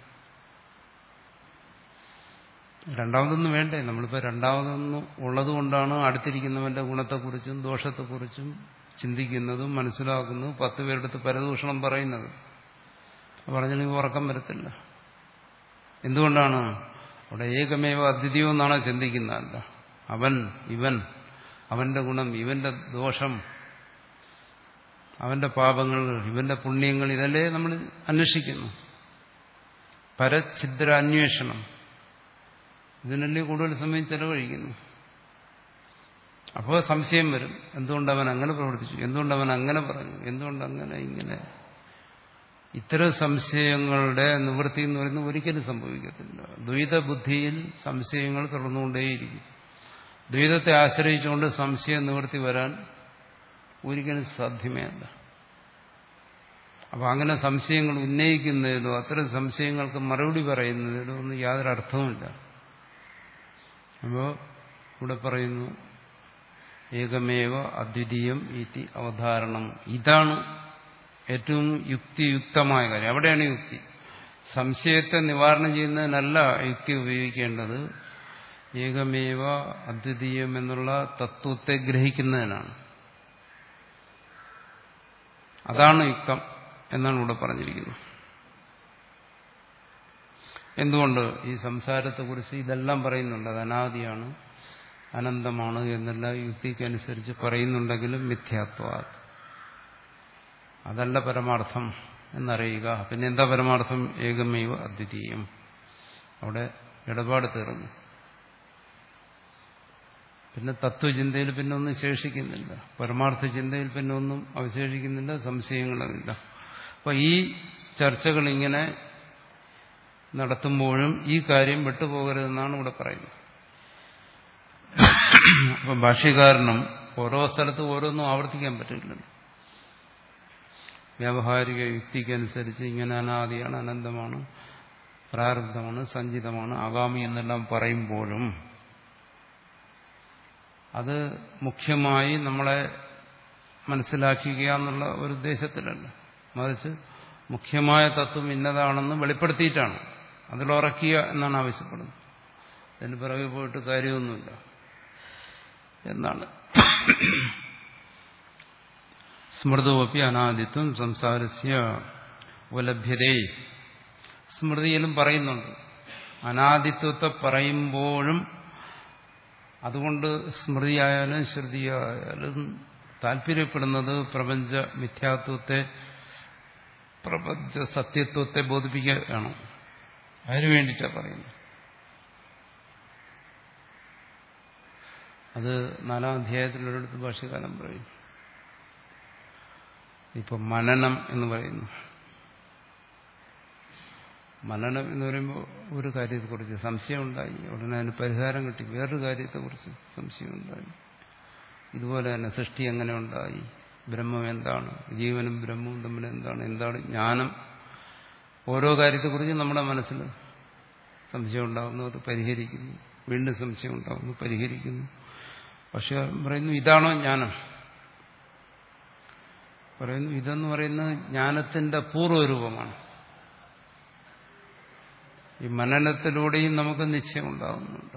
രണ്ടാമതൊന്നും വേണ്ടേ? നമ്മളിപ്പോൾ രണ്ടാമതൊന്നും ഉള്ളതുകൊണ്ടാണ് അടുത്തിരിക്കുന്നവന്റെ ഗുണത്തെക്കുറിച്ചും ദോഷത്തെക്കുറിച്ചും ചിന്തിക്കുന്നതും മനസ്സിലാക്കുന്നതും പത്ത് പേരെടുത്ത് പരദൂഷണം പറയുന്നത്. പറഞ്ഞില്ലെങ്കിൽ ഉറക്കം വരത്തില്ല. എന്തുകൊണ്ടാണ്? അവിടെ ഏകമേവ അദ്വിതീയം എന്നാണ് ചിന്തിക്കുന്നതല്ല. അവൻ, ഇവൻ, അവന്റെ ഗുണം, ഇവന്റെ ദോഷം, അവന്റെ പാപങ്ങൾ, ഇവന്റെ പുണ്യങ്ങൾ, ഇതല്ലേ നമ്മൾ അന്വേഷിക്കുന്നു. പരഛിദ്ര അന്വേഷണം, ഇതിനല്ലേ കൂടുതൽ സമയം ചെലവഴിക്കുന്നു. അപ്പോൾ സംശയം വരും. എന്തുകൊണ്ട് അവൻ അങ്ങനെ പ്രവർത്തിച്ചു, എന്തുകൊണ്ട് അവൻ അങ്ങനെ പറഞ്ഞു, എന്തുകൊണ്ട് അങ്ങനെ ഇങ്ങനെ. ഇത്തരം സംശയങ്ങളുടെ നിവൃത്തി എന്ന് പറയുന്നത് ഒരിക്കലും സംഭവിക്കത്തില്ല. ദ്വൈത ബുദ്ധിയിൽ സംശയങ്ങൾ തുടർന്നുകൊണ്ടേയിരിക്കും. ദ്വൈതത്തെ ആശ്രയിച്ചുകൊണ്ട് സംശയ നിവൃത്തി വരാൻ ഒരിക്കലും സാധ്യമേ അല്ല. അപ്പം അങ്ങനെ സംശയങ്ങൾ ഉന്നയിക്കുന്നതിലോ അത്തരം സംശയങ്ങൾക്ക് മറുപടി പറയുന്നതിലോ ഒന്നും യാതൊരു അർത്ഥവുമില്ല. അപ്പോൾ ഇവിടെ പറയുന്നു ഏകമേവ അദ്വിതീയം ഇതി അവധാരണം. ഇതാണ് ഏറ്റവും യുക്തിയുക്തമായ കാര്യം. അവിടെയാണ് യുക്തി. സംശയത്തെ നിവാരണം ചെയ്യുന്നതിനല്ല യുക്തി ഉപയോഗിക്കേണ്ടത്, ഏകമേവ അദ്വിതീയം എന്നുള്ള തത്വത്തെ ഗ്രഹിക്കുന്നതിനാണ്. അതാണ് യുക്തം എന്നാണ് ഇവിടെ പറഞ്ഞിരിക്കുന്നത്. എന്തുകൊണ്ട് ഈ സംസാരത്തെക്കുറിച്ച് ഇതെല്ലാം പറയുന്നുണ്ട്? അത് അനാദിയാണ്, അനന്തമാണ് എന്നെല്ലാം യുക്തിക്കനുസരിച്ച് പറയുന്നുണ്ടെങ്കിലും മിഥ്യാത്വ, അതല്ല പരമാർത്ഥം എന്നറിയുക. പിന്നെ എന്താ പരമാർത്ഥം? ഏകമേവ അദ്വിതീയം. അവിടെ ഇടപാട് തീർന്നു. പിന്നെ തത്വചിന്തയിൽ പിന്നെ ഒന്നും ശേഷിക്കുന്നില്ല, പരമാർത്ഥ ചിന്തയിൽ പിന്നെ ഒന്നും അവശേഷിക്കുന്നില്ല, സംശയങ്ങളുമില്ല. അപ്പൊ ഈ ചർച്ചകൾ ഇങ്ങനെ നടത്തുമ്പോഴും ഈ കാര്യം വിട്ടുപോകരുതെന്നാണ് ഇവിടെ പറയുന്നത്. അപ്പൊ ഭാഷ്യകാരനും ഓരോ സ്ഥലത്തും ഓരോന്നും ആവർത്തിക്കാൻ പറ്റില്ലല്ലോ. വ്യാവഹാരിക യുക്തിക്കനുസരിച്ച് ഇങ്ങനെ അനാദിയാണ്, അനന്തമാണ്, പ്രാരബ്ധമാണ്, സഞ്ചിതമാണ്, ആഗാമി എന്നെല്ലാം പറയുമ്പോഴും അത് മുഖ്യമായി നമ്മളെ മനസ്സിലാക്കുക എന്നുള്ള ഒരു ഉദ്ദേശത്തിലല്ല, മറിച്ച് മുഖ്യമായ തത്വം ഇന്നതാണെന്ന് വെളിപ്പെടുത്തിയിട്ടാണ്, അതിലുറക്കുക എന്നാണ് ആവശ്യപ്പെടുന്നത്. അതിന് പിറകെ പോയിട്ട് കാര്യമൊന്നുമില്ല എന്നാണ്. സ്മൃതോപി അനാദിത്വം സംസാരസ്യ ഉപലഭ്യതേ. സ്മൃതിയിലും പറയുന്നുണ്ട്, അനാദിത്വത്തെ പറയുമ്പോഴും അതുകൊണ്ട് സ്മൃതിയായാലും ശ്രുതിയായാലും താല്പര്യപ്പെടുന്നത് പ്രപഞ്ച മിഥ്യാത്വത്തെ, പ്രപഞ്ച സത്യത്വത്തെ ബോധിപ്പിക്കുകയാണ്. അതിനു വേണ്ടിയിട്ടാണ് പറയുന്നത്. അത് നാലാം അധ്യായത്തിലൊരിടത്ത് ഭാഷ്യകാരൻ പറയും. ഇപ്പൊ മനനം എന്ന് പറയുന്നു. മനനം എന്ന് പറയുമ്പോൾ ഒരു കാര്യത്തെക്കുറിച്ച് സംശയമുണ്ടായി, ഉടനെ അതിന് പരിഹാരം കിട്ടി. വേറൊരു കാര്യത്തെക്കുറിച്ച് സംശയമുണ്ടായി. ഇതുപോലെ തന്നെ സൃഷ്ടി എങ്ങനെ ഉണ്ടായി, ബ്രഹ്മം എന്താണ്, ജീവനും ബ്രഹ്മവും തമ്മിൽ എന്താണ്, എന്താണ് ജ്ഞാനം. ഓരോ കാര്യത്തെക്കുറിച്ച് നമ്മുടെ മനസ്സിൽ സംശയം ഉണ്ടാകുന്നു, അത് പരിഹരിക്കുന്നു. വീണ്ടും സംശയം ഉണ്ടാകുന്നു, പരിഹരിക്കുന്നു. പക്ഷെ പറയുന്നു ഇതാണോ ജ്ഞാനം? പറയുന്നു ഇതെന്ന് പറയുന്നത് ജ്ഞാനത്തിന്റെ പൂർവ്വരൂപമാണ്. ഈ മനനത്തിലൂടെയും നമുക്ക് നിശ്ചയം ഉണ്ടാകുന്നുണ്ട്.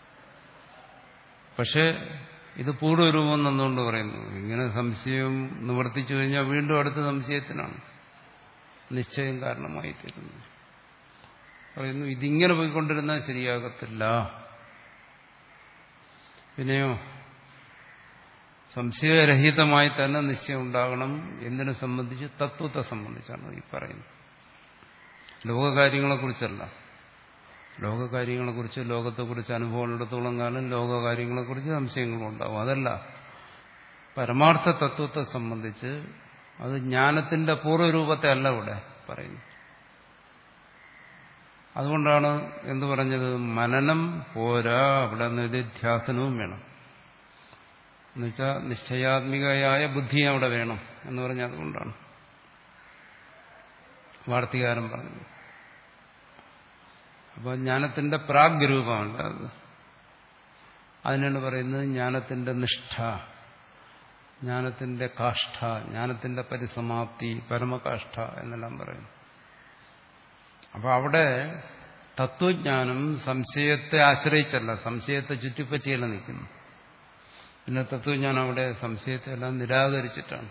പക്ഷെ ഇത് പൂർവ്വരൂപം എന്നുകൊണ്ട് പറയുന്നു. ഇങ്ങനെ സംശയം നിവർത്തിച്ചു കഴിഞ്ഞാൽ വീണ്ടും അടുത്ത സംശയത്തിനാണ് നിശ്ചയം കാരണമായി തീരുന്നത്. പറയുന്നു ഇതിങ്ങനെ പോയിക്കൊണ്ടിരുന്നാൽ ശരിയാകത്തില്ല. പിന്നെയോ സംശയരഹിതമായി തന്നെ നിശ്ചയം ഉണ്ടാകണം. എന്തിനെ സംബന്ധിച്ച്? തത്വത്തെ സംബന്ധിച്ചാണ് ഈ പറയുന്നത്, ലോകകാര്യങ്ങളെക്കുറിച്ചല്ല. ലോകകാര്യങ്ങളെക്കുറിച്ച്, ലോകത്തെക്കുറിച്ച് അനുഭവമുള്ളിടത്തോളം കാലം ലോകകാര്യങ്ങളെക്കുറിച്ച് സംശയങ്ങളുണ്ടാവും. അതല്ല, പരമാർത്ഥ തത്വത്തെ സംബന്ധിച്ച് അത് ജ്ഞാനത്തിന്റെ പൂർവ്വരൂപത്തെ അല്ല ഇവിടെ പറയുന്നു. അതുകൊണ്ടാണ് എന്തു പറഞ്ഞത്? മനനം പോരാ, അവിടെ നിധിധ്യാസനവും വേണം. എന്നുവെച്ചാൽ നിശ്ചയാത്മികയായ ബുദ്ധി അവിടെ വേണം എന്ന് പറഞ്ഞാൽ അതുകൊണ്ടാണ് വാർത്തികാരൻ പറഞ്ഞത്. അപ്പോൾ ജ്ഞാനത്തിന്റെ പ്രാഗ് രൂപമല്ല അത്. അതിനാണ് പറയുന്നത് ജ്ഞാനത്തിന്റെ നിഷ്ഠ, ജ്ഞാനത്തിന്റെ കാഷ്ഠ, ജ്ഞാനത്തിന്റെ പരിസമാപ്തി, പരമകാഷ്ഠ എന്നെല്ലാം പറയുന്നു. അപ്പൊ അവിടെ തത്വജ്ഞാനം സംശയത്തെ ആശ്രയിച്ചല്ല, സംശയത്തെ ചുറ്റിപ്പറ്റിയല്ല നിൽക്കുന്നു. പിന്നെ തത്വജ്ഞാനം അവിടെ സംശയത്തെ എല്ലാം നിരാകരിച്ചിട്ടാണ്.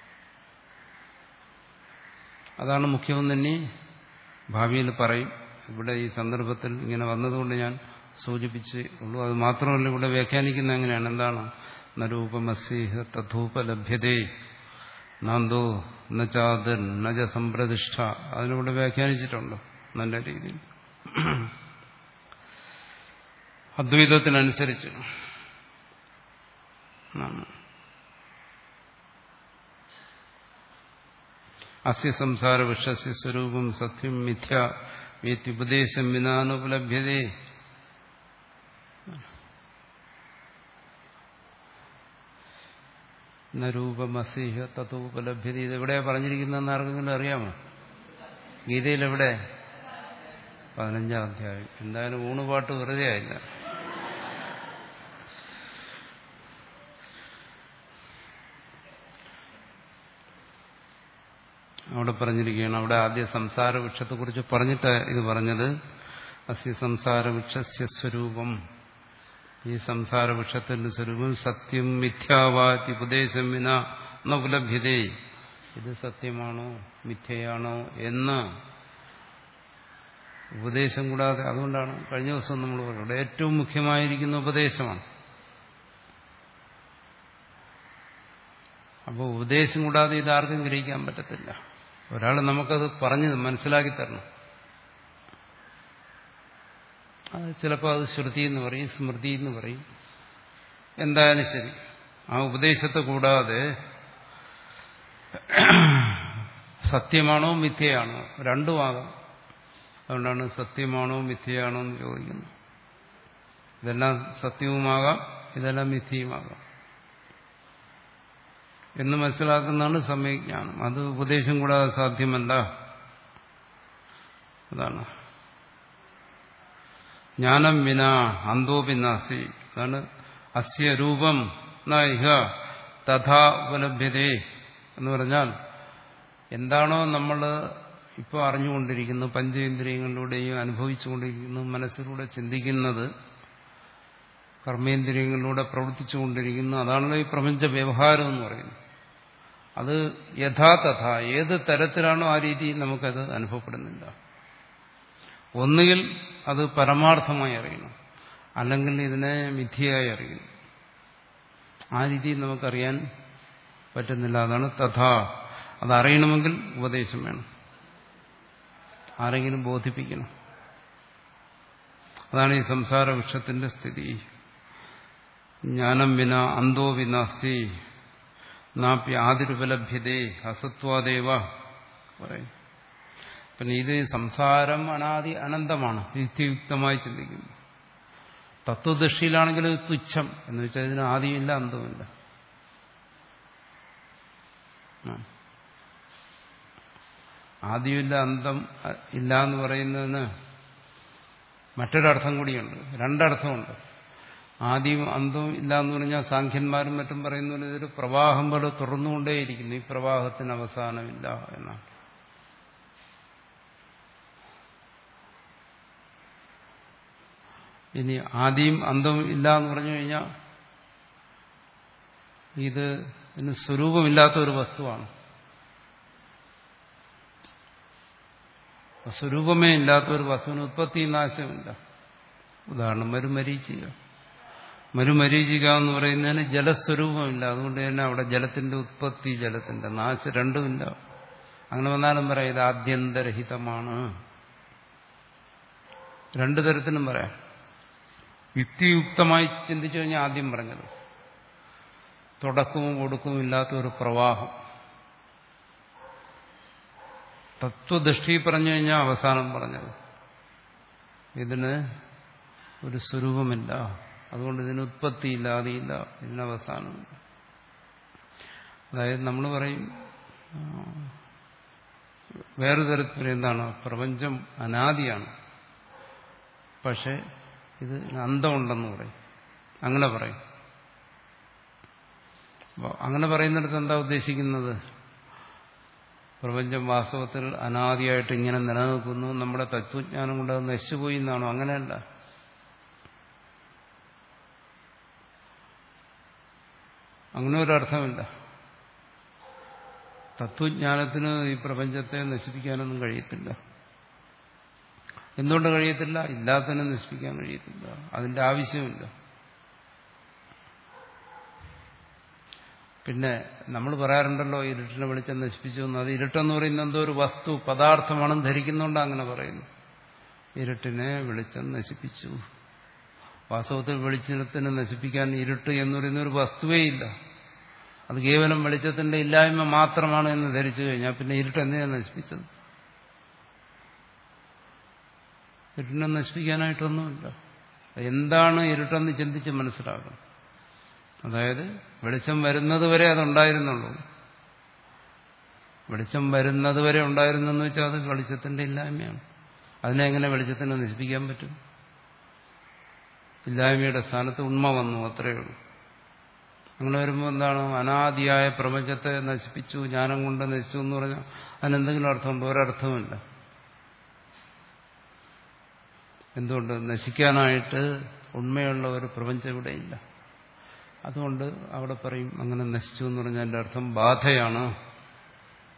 അതാണ് മുഖ്യമെന്ന് തന്നെ ഭാവിയിൽ പറയും. ഇവിടെ ഈ സന്ദർഭത്തിൽ ഇങ്ങനെ വന്നതുകൊണ്ട് ഞാൻ സൂചിപ്പിച്ചേ ഉള്ളൂ. അത് മാത്രമല്ല, ഇവിടെ വ്യാഖ്യാനിക്കുന്ന എങ്ങനെയാണ്? എന്താണ്? നരൂപമസ്യേഹ തഥൂപലഭ്യതേ നാന്തോ നചാദർ നജ സംപ്രതിഷ്ഠ. അതിനിവിടെ വ്യാഖ്യാനിച്ചിട്ടുണ്ട് നല്ല രീതിയിൽ, അദ്വൈതത്തിനനുസരിച്ച്. അസ്യ സംസാര വൃക്ഷസ്യ സ്വരൂപം സത്യം മിഥ്യ വേത്യുപദേശം വിനാനുപലഭ്യതേ. നരൂപമസീഹ തഥോപലഭ്യത. ഇതെവിടെയാ പറഞ്ഞിരിക്കുന്നതെന്ന് ആർക്കെങ്കിലും അറിയാമോ? ഗീതയിലെവിടെ? പതിനഞ്ചാം അധ്യായം. എന്തായാലും ഊണുപാട്ട് വെറുതെ ആയില്ല. അവിടെ പറഞ്ഞിരിക്കുകയാണ്. അവിടെ ആദ്യ സംസാര വൃക്ഷത്തെക്കുറിച്ച് പറഞ്ഞിട്ട് ഇത് പറഞ്ഞത്. അസ്യ സംസാര വൃക്ഷസ്യ സ്വരൂപം, ഈ സംസാര വൃക്ഷത്തിന്റെ സ്വരൂപം സത്യം മിഥ്യാവാതി ഉപദേശം വിന ന ഉപലഭ്യതേ. ഇത് സത്യമാണോ മിഥ്യയാണോ എന്ന് ഉപദേശം കൂടാതെ, അതുകൊണ്ടാണ് കഴിഞ്ഞ ദിവസം നമ്മൾ പറയുന്നത് ഏറ്റവും മുഖ്യമായിരിക്കുന്ന ഉപദേശമാണ്. അപ്പോൾ ഉപദേശം കൂടാതെ ഇതാർക്കും ഗ്രഹിക്കാൻ പറ്റത്തില്ല. ഒരാൾ നമുക്കത് പറഞ്ഞ് മനസ്സിലാക്കി തരണം. അത് ചിലപ്പോൾ അത് ശ്രുതി എന്ന് പറയും, സ്മൃതി എന്ന് പറയും, എന്തായാലും ശരി. ആ ഉപദേശത്തെ കൂടാതെ സത്യമാണോ മിഥ്യയാണോ രണ്ടുമാകാം. അതുകൊണ്ടാണ് സത്യമാണോ മിഥ്യയാണോ എന്ന് ചോദിക്കുന്നത്. ഇതെല്ലാം സത്യവുമാകാം, ഇതെല്ലാം മിഥ്യയുമാകാം എന്ന് മനസ്സിലാക്കുന്നതാണ് സമ്യജ്ഞാനം. അത് ഉപദേശം കൂടാതെ സാധ്യമല്ല. അതാണ് ജ്ഞാനം വിന അന്തോപി നാസ്തി. അതാണ് അസ്യ രൂപം നൈഹ തഥാ ഉപലഭ്യതേ എന്ന് പറഞ്ഞാൽ, എന്താണോ നമ്മൾ ഇപ്പോൾ അറിഞ്ഞുകൊണ്ടിരിക്കുന്നത്, പഞ്ചേന്ദ്രിയങ്ങളിലൂടെയും അനുഭവിച്ചുകൊണ്ടിരിക്കുന്നു, മനസ്സിലൂടെ ചിന്തിക്കുന്നത്, കർമ്മേന്ദ്രിയങ്ങളിലൂടെ പ്രവർത്തിച്ചുകൊണ്ടിരിക്കുന്നു, അതാണല്ലോ ഈ പ്രപഞ്ച വ്യവഹാരം എന്ന് പറയുന്നത്. അത് യഥാതഥ ഏത് തരത്തിലാണോ ആ രീതിയിൽ നമുക്കത് അനുഭവപ്പെടുന്നില്ല. ഒന്നുകിൽ അത് പരമാർത്ഥമായി അറിയണം, അല്ലെങ്കിൽ ഇതിനെ മിഥ്യയായി അറിയണം. ആ രീതിയിൽ നമുക്കറിയാൻ പറ്റുന്നില്ല. അതാണ് തഥാ. അതറിയണമെങ്കിൽ ഉപദേശം വേണം, ആരെങ്കിലും ബോധിപ്പിക്കണം. അതാണ് ഈ സംസാര വൃക്ഷത്തിന്റെ സ്ഥിതി. ജ്ഞാനം വിന അന്തോ വിനാസ്തി നാപ്പി ആദിരുപലഭ്യതേ അസത്വാദേവ പറയും. പിന്നെ ഇത് സംസാരം അനാദി അനന്തമാണ് യുക്തിയുക്തമായി ചിന്തിക്കുന്നു. തത്വദൃഷ്ടിയിലാണെങ്കിൽ തുച്ഛം എന്ന് വെച്ചാൽ ഇതിന് ആദിയുമില്ല അന്തവുമില്ല. ആദിയുമില്ല അന്തം ഇല്ല എന്ന് പറയുന്നതിന് മറ്റൊരർത്ഥം കൂടിയുണ്ട്, രണ്ടർത്ഥമുണ്ട്. ആദിയും അന്തവും ഇല്ല എന്ന് പറഞ്ഞാൽ സാഖ്യന്മാരും മറ്റും പറയുന്ന പോലെ ഇതൊരു പ്രവാഹം പോലെ തുറന്നുകൊണ്ടേയിരിക്കുന്നു, ഈ പ്രവാഹത്തിന് അവസാനമില്ല എന്നാണ്. ഇനി ആദിയും അന്തവും ഇല്ല എന്ന് പറഞ്ഞു കഴിഞ്ഞാൽ ഇത് ഇതിന് സ്വരൂപമില്ലാത്ത ഒരു വസ്തുവാണ്. സ്വരൂപമേ ഇല്ലാത്ത ഒരു വസ്തുവിന് ഉത്പത്തി നാശമില്ല. ഉദാഹരണം മരുമരീചിക. മരുമരീചിക എന്ന് പറയുന്നതിന് ജലസ്വരൂപമില്ല. അതുകൊണ്ട് തന്നെ അവിടെ ജലത്തിന്റെ ഉത്പത്തി, ജലത്തിന്റെ നാശം രണ്ടുമില്ല. അങ്ങനെ വന്നാലും പറയാം ഇത് ആദ്യന്തരഹിതമാണ്. രണ്ടു തരത്തിലും പറയാം. യുക്തിയുക്തമായി ചിന്തിച്ചു കഴിഞ്ഞാൽ ആദ്യം പറഞ്ഞത് തുടക്കവും ഒടുക്കവും ഇല്ലാത്ത ഒരു പ്രവാഹം. തത്വദൃഷ്ടി പറഞ്ഞു കഴിഞ്ഞാൽ അവസാനം പറഞ്ഞത് ഇതിന് ഒരു സ്വരൂപമില്ല, അതുകൊണ്ട് ഇതിന് ഉത്പത്തിയില്ല, ആദിയില്ല, ഇതിന് അവസാനമില്ല. അതായത് നമ്മൾ പറയും വേറൊരു തരത്തിൽ എന്താണ്, പ്രപഞ്ചം അനാദിയാണ്, പക്ഷെ ഇത് അന്തമുണ്ടെന്ന് പറയും. അങ്ങനെ പറയും. അപ്പോൾ അങ്ങനെ പറയുന്നിടത്ത് എന്താ ഉദ്ദേശിക്കുന്നത്? പ്രപഞ്ചം വാസ്തവത്തിൽ അനാദിയായിട്ട് ഇങ്ങനെ നിലനിൽക്കുന്നു, നമ്മുടെ തത്വജ്ഞാനം കൊണ്ട് അത് നശിച്ചുപോയി എന്നാണോ? അങ്ങനെയല്ല. അങ്ങനെ ഒരർത്ഥമില്ല. തത്വജ്ഞാനത്തിന് ഈ പ്രപഞ്ചത്തെ നശിപ്പിക്കാനൊന്നും കഴിയത്തില്ല. എന്തുകൊണ്ട് കഴിയത്തില്ല? ഇല്ലാത്തതിനെ നശിപ്പിക്കാൻ കഴിയത്തില്ല, അതിന്റെ ആവശ്യമില്ല. പിന്നെ നമ്മൾ പറയാറുണ്ടല്ലോ ഇരുട്ടിനെ വെളിച്ചം നശിപ്പിച്ചു എന്ന്. അത് ഇരുട്ടെന്ന് പറയുന്ന എന്തോ ഒരു വസ്തു പദാർത്ഥമാണെന്ന് ധരിക്കുന്നുണ്ട് അങ്ങനെ പറയുന്നു. ഇരുട്ടിനെ വെളിച്ചം നശിപ്പിച്ചു. വാസ്തവത്തിൽ വെളിച്ചത്തിനെ നശിപ്പിക്കാൻ ഇരുട്ട് എന്ന് പറയുന്ന ഒരു വസ്തുവേ ഇല്ല. അത് കേവലം വെളിച്ചത്തിന്റെ ഇല്ലായ്മ മാത്രമാണ് എന്ന് ധരിച്ചു കഴിഞ്ഞാൽ പിന്നെ ഇരുട്ട് എന്തിനാണ് നശിപ്പിച്ചത്? ഇരുട്ടിനെ നശിപ്പിക്കാനായിട്ടൊന്നുമില്ല. എന്താണ് ഇരുട്ടെന്ന് ചിന്തിച്ച് മനസ്സിലാക്കണം. അതായത് വെളിച്ചം വരുന്നത് വരെ അതുണ്ടായിരുന്നുള്ളൂ. വെളിച്ചം വരുന്നത് വരെ ഉണ്ടായിരുന്നെന്ന് വെച്ചാൽ അത് വെളിച്ചത്തിന്റെ ഇല്ലായ്മയാണ്. അതിനെ എങ്ങനെ വെളിച്ചത്തിനെ നശിപ്പിക്കാൻ പറ്റും? ഇല്ലായ്മയുടെ സ്ഥാനത്ത് ഉണ്മ വന്നു, അത്രയേ ഉള്ളൂ. അങ്ങനെ വരുമ്പോൾ എന്താണ്? അനാദിയായ പ്രപഞ്ചത്തെ നശിപ്പിച്ചു, ജ്ഞാനം കൊണ്ട് നശിച്ചു എന്ന് പറഞ്ഞാൽ അതിനെന്തെങ്കിലും അർത്ഥമുണ്ടോ? ഒരർത്ഥവുമില്ല. എന്തുകൊണ്ട്? നശിക്കാനായിട്ട് ഉണ്മയുള്ള ഒരു പ്രപഞ്ചം ഇവിടെ ഇല്ല. അതുകൊണ്ട് അവിടെ പറയും അങ്ങനെ നശിച്ചു എന്ന് പറഞ്ഞാൽ എൻ്റെ അർത്ഥം ബാധയാണ്.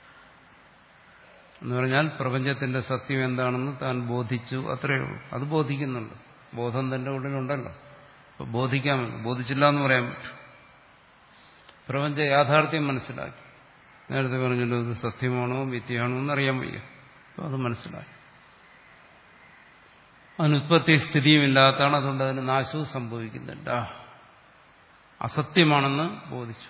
എന്ന് പറഞ്ഞാൽ പ്രപഞ്ചത്തിന്റെ സത്യം എന്താണെന്ന് താൻ ബോധിച്ചു, അത്രയേ ഉള്ളൂ. അത് ബോധിക്കുന്നുണ്ട്. ബോധം തന്റെ ഉള്ളിലുണ്ടല്ലോ. അപ്പൊ ബോധിക്കാമല്ലോ. ബോധിച്ചില്ല എന്ന് പറയാൻ പറ്റും. പ്രപഞ്ച യാഥാർത്ഥ്യം മനസ്സിലാക്കി. നേരത്തെ പറഞ്ഞല്ലോ, ഇത് സത്യമാണോ മിഥ്യയാണോ എന്നറിയാൻ വയ്യ. അപ്പോൾ അത് മനസ്സിലാക്കി. അതിനുത്പത്തി സ്ഥിതിയും ഇല്ലാത്തതാണ്. അതുകൊണ്ട് അതിന് നാശവും സംഭവിക്കുന്നില്ല. അസത്യമാണെന്ന് ബോധിച്ചു.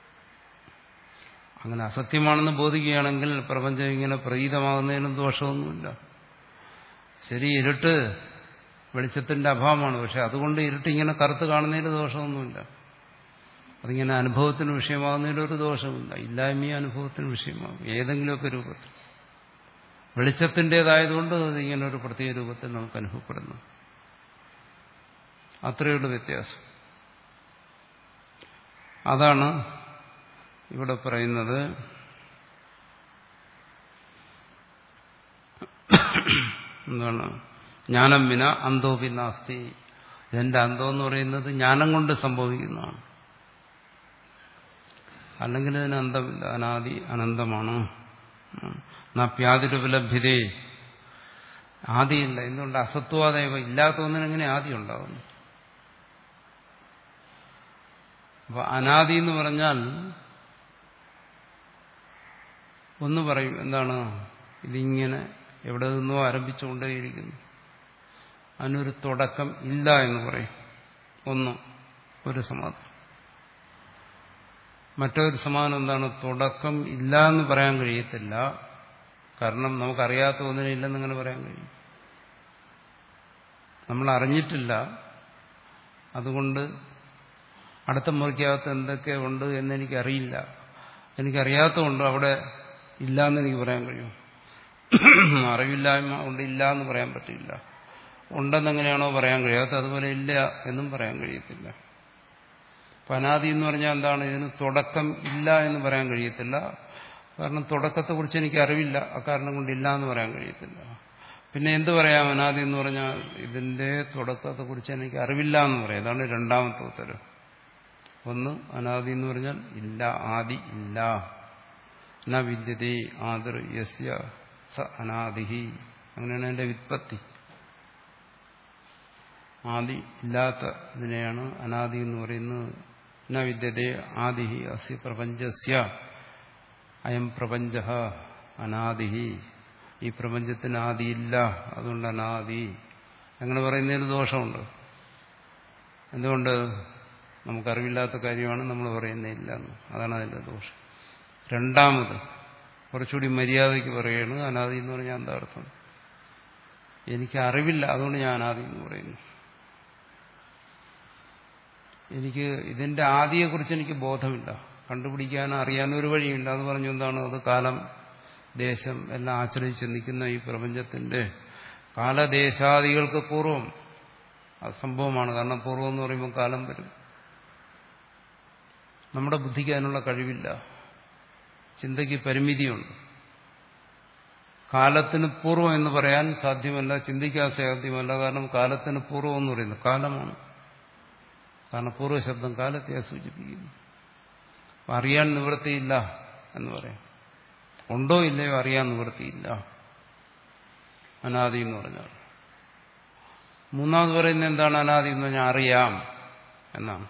അങ്ങനെ അസത്യമാണെന്ന് ബോധിക്കുകയാണെങ്കിൽ പ്രപഞ്ചം ഇങ്ങനെ പ്രതീതമാകുന്നതിനും ദോഷമൊന്നുമില്ല. ശരി, ഇരുട്ട് വെളിച്ചത്തിന്റെ അഭാവമാണ്. പക്ഷെ അതുകൊണ്ട് ഇരുട്ട് ഇങ്ങനെ കറുത്ത് കാണുന്നതിന് ദോഷമൊന്നുമില്ല. അതിങ്ങനെ അനുഭവത്തിന് വിഷയമാകുന്നതിന് ഒരു ദോഷമില്ല. ഇല്ലായ്മയും അനുഭവത്തിന് വിഷയമാകും ഏതെങ്കിലുമൊക്കെ രൂപത്തിൽ. വെളിച്ചത്തിൻ്റെതായതുകൊണ്ട് ഇങ്ങനെ ഒരു പ്രത്യേക രൂപത്തിൽ നമുക്ക് അനുഭവപ്പെടുന്നു. അത്രയുള്ള വ്യത്യാസം. അതാണ് ഇവിടെ പറയുന്നത്. എന്താണ്? ജ്ഞാനം വിന അന്തോപി നാസ്തി. ഇതിന്റെ അന്തം എന്ന് പറയുന്നത് ജ്ഞാനം കൊണ്ട് സംഭവിക്കുന്നതാണ്. അല്ലെങ്കിൽ ഇതിന് അന്തമില്ല. അനാദി അനന്തമാണ്. നാപ്യാതിരുപലഭ്യതേ. ആദിയില്ല. എന്തുകൊണ്ട്? അസത്വാദേവ. ഇല്ലാത്ത ഒന്നിനെങ്ങനെ ആദി ഉണ്ടാകുന്നു? അപ്പൊ അനാദി എന്ന് പറഞ്ഞാൽ ഒന്ന് പറയും, എന്താണ്? ഇതിങ്ങനെ എവിടെ നിന്നോ ആരംഭിച്ചുകൊണ്ടേയിരിക്കുന്നു. അതിനൊരു തുടക്കം ഇല്ല എന്ന് പറയും. ഒന്ന് ഒരു സമാധാനം. മറ്റൊരു സമാധാനം എന്താണ്? തുടക്കം ഇല്ല എന്ന് പറയാൻ കഴിയത്തില്ല. കാരണം നമുക്കറിയാത്ത ഒന്നിനും ഇല്ലെന്നിങ്ങനെ പറയാൻ കഴിയും. നമ്മൾ അറിഞ്ഞിട്ടില്ല. അതുകൊണ്ട് അടുത്ത മുറിക്കകത്ത് എന്തൊക്കെ ഉണ്ട് എന്നെനിക്കറിയില്ല. എനിക്കറിയാത്തതുകൊണ്ട് അവിടെ ഇല്ല എന്ന് എനിക്ക് പറയാൻ കഴിയും. അറിവില്ലായ്മ കൊണ്ട് ഇല്ല എന്ന് പറയാൻ പറ്റില്ല. ഉണ്ടെന്നെങ്ങനെയാണോ പറയാൻ കഴിയാത്ത, അതുപോലെ ഇല്ല എന്നും പറയാൻ കഴിയത്തില്ല. അപ്പം അനാദി എന്ന് പറഞ്ഞാൽ എന്താണ്? ഇതിന് തുടക്കം ഇല്ല എന്ന് പറയാൻ കഴിയത്തില്ല. കാരണം തുടക്കത്തെക്കുറിച്ച് എനിക്ക് അറിവില്ല. അക്കാരണം കൊണ്ട് ഇല്ല എന്ന് പറയാൻ കഴിയത്തില്ല. പിന്നെ എന്ത് പറയാം? അനാദി എന്ന് പറഞ്ഞാൽ ഇതിന്റെ തുടക്കത്തെക്കുറിച്ച് എനിക്ക് അറിവില്ല എന്ന് പറയാം. അതാണ് രണ്ടാമത്തെ ഉത്തരം. ഒന്ന്, അനാദി എന്ന് പറഞ്ഞാൽ ഇല്ല, ആദി ഇല്ല. ന വിദ്യതേ ആദിർ യസ്യ സ അനാദിഹി. അങ്ങനെയാണ് അതിന്റെ വ്യുത്പത്തി. ആദി ഇല്ലാത്ത ഇതിനെയാണ് അനാദി എന്ന് പറയുന്നത്. ന വിദ്യതേ ആദിഹി അസ്യ പ്രപഞ്ചസ്യ. അയം പ്രപഞ്ച അനാദിഹി. ഈ പ്രപഞ്ചത്തിന് ആദിയില്ല, അതുകൊണ്ട് അനാദി. അങ്ങനെ പറയുന്നതിന് ദോഷമുണ്ട്. എന്തുകൊണ്ട്? നമുക്കറിവില്ലാത്ത കാര്യമാണ് നമ്മൾ പറയുന്നില്ല എന്ന്. അതാണ് അതിന്റെ ദോഷം. രണ്ടാമത് കുറച്ചുകൂടി മര്യാദയ്ക്ക് പറയുകയാണ്. അനാദി എന്ന് പറഞ്ഞാൽ എന്താ അർത്ഥം? എനിക്ക് അറിവില്ല, അതുകൊണ്ട് ഞാൻ അനാദി എന്ന് പറയുന്നു. എനിക്ക് ഇതിന്റെ ആദിയെക്കുറിച്ച് എനിക്ക് ബോധമില്ല, കണ്ടുപിടിക്കാനോ അറിയാനോ ഒരു വഴിയില്ല. അത് പറഞ്ഞു എന്താണ്? അത് കാലം ദേശം എല്ലാം ആശ്രയിച്ച് നിൽക്കുന്ന ഈ പ്രപഞ്ചത്തിന്റെ കാലദേശാദികൾക്ക് പൂർവം അത് സംഭവമാണ്. കാരണം പൂർവം എന്ന് പറയുമ്പോൾ കാലം വരും. നമ്മുടെ ബുദ്ധിക്ക് അതിനുള്ള കഴിവില്ല. ചിന്തയ്ക്ക് പരിമിതിയുണ്ട്. കാലത്തിന് പൂർവം എന്ന് പറയാൻ സാധ്യമല്ല, ചിന്തിക്കാൻ സാധ്യമല്ല. കാരണം കാലത്തിന് പൂർവം എന്ന് പറയുന്നത് കാലമാണ്. കാരണം പൂർവ്വശബ്ദം കാലത്തെ സൂചിപ്പിക്കുന്നു. അറിയാൻ നിവൃത്തിയില്ല എന്ന് പറയാം. ഉണ്ടോ ഇല്ലയോ അറിയാൻ നിവൃത്തിയില്ല അനാദി എന്ന് പറഞ്ഞാൽ. മൂന്നാമത് പറയുന്നത് എന്താണ്? അനാദി എന്ന് പറഞ്ഞാൽ അറിയാം എന്നാണ്.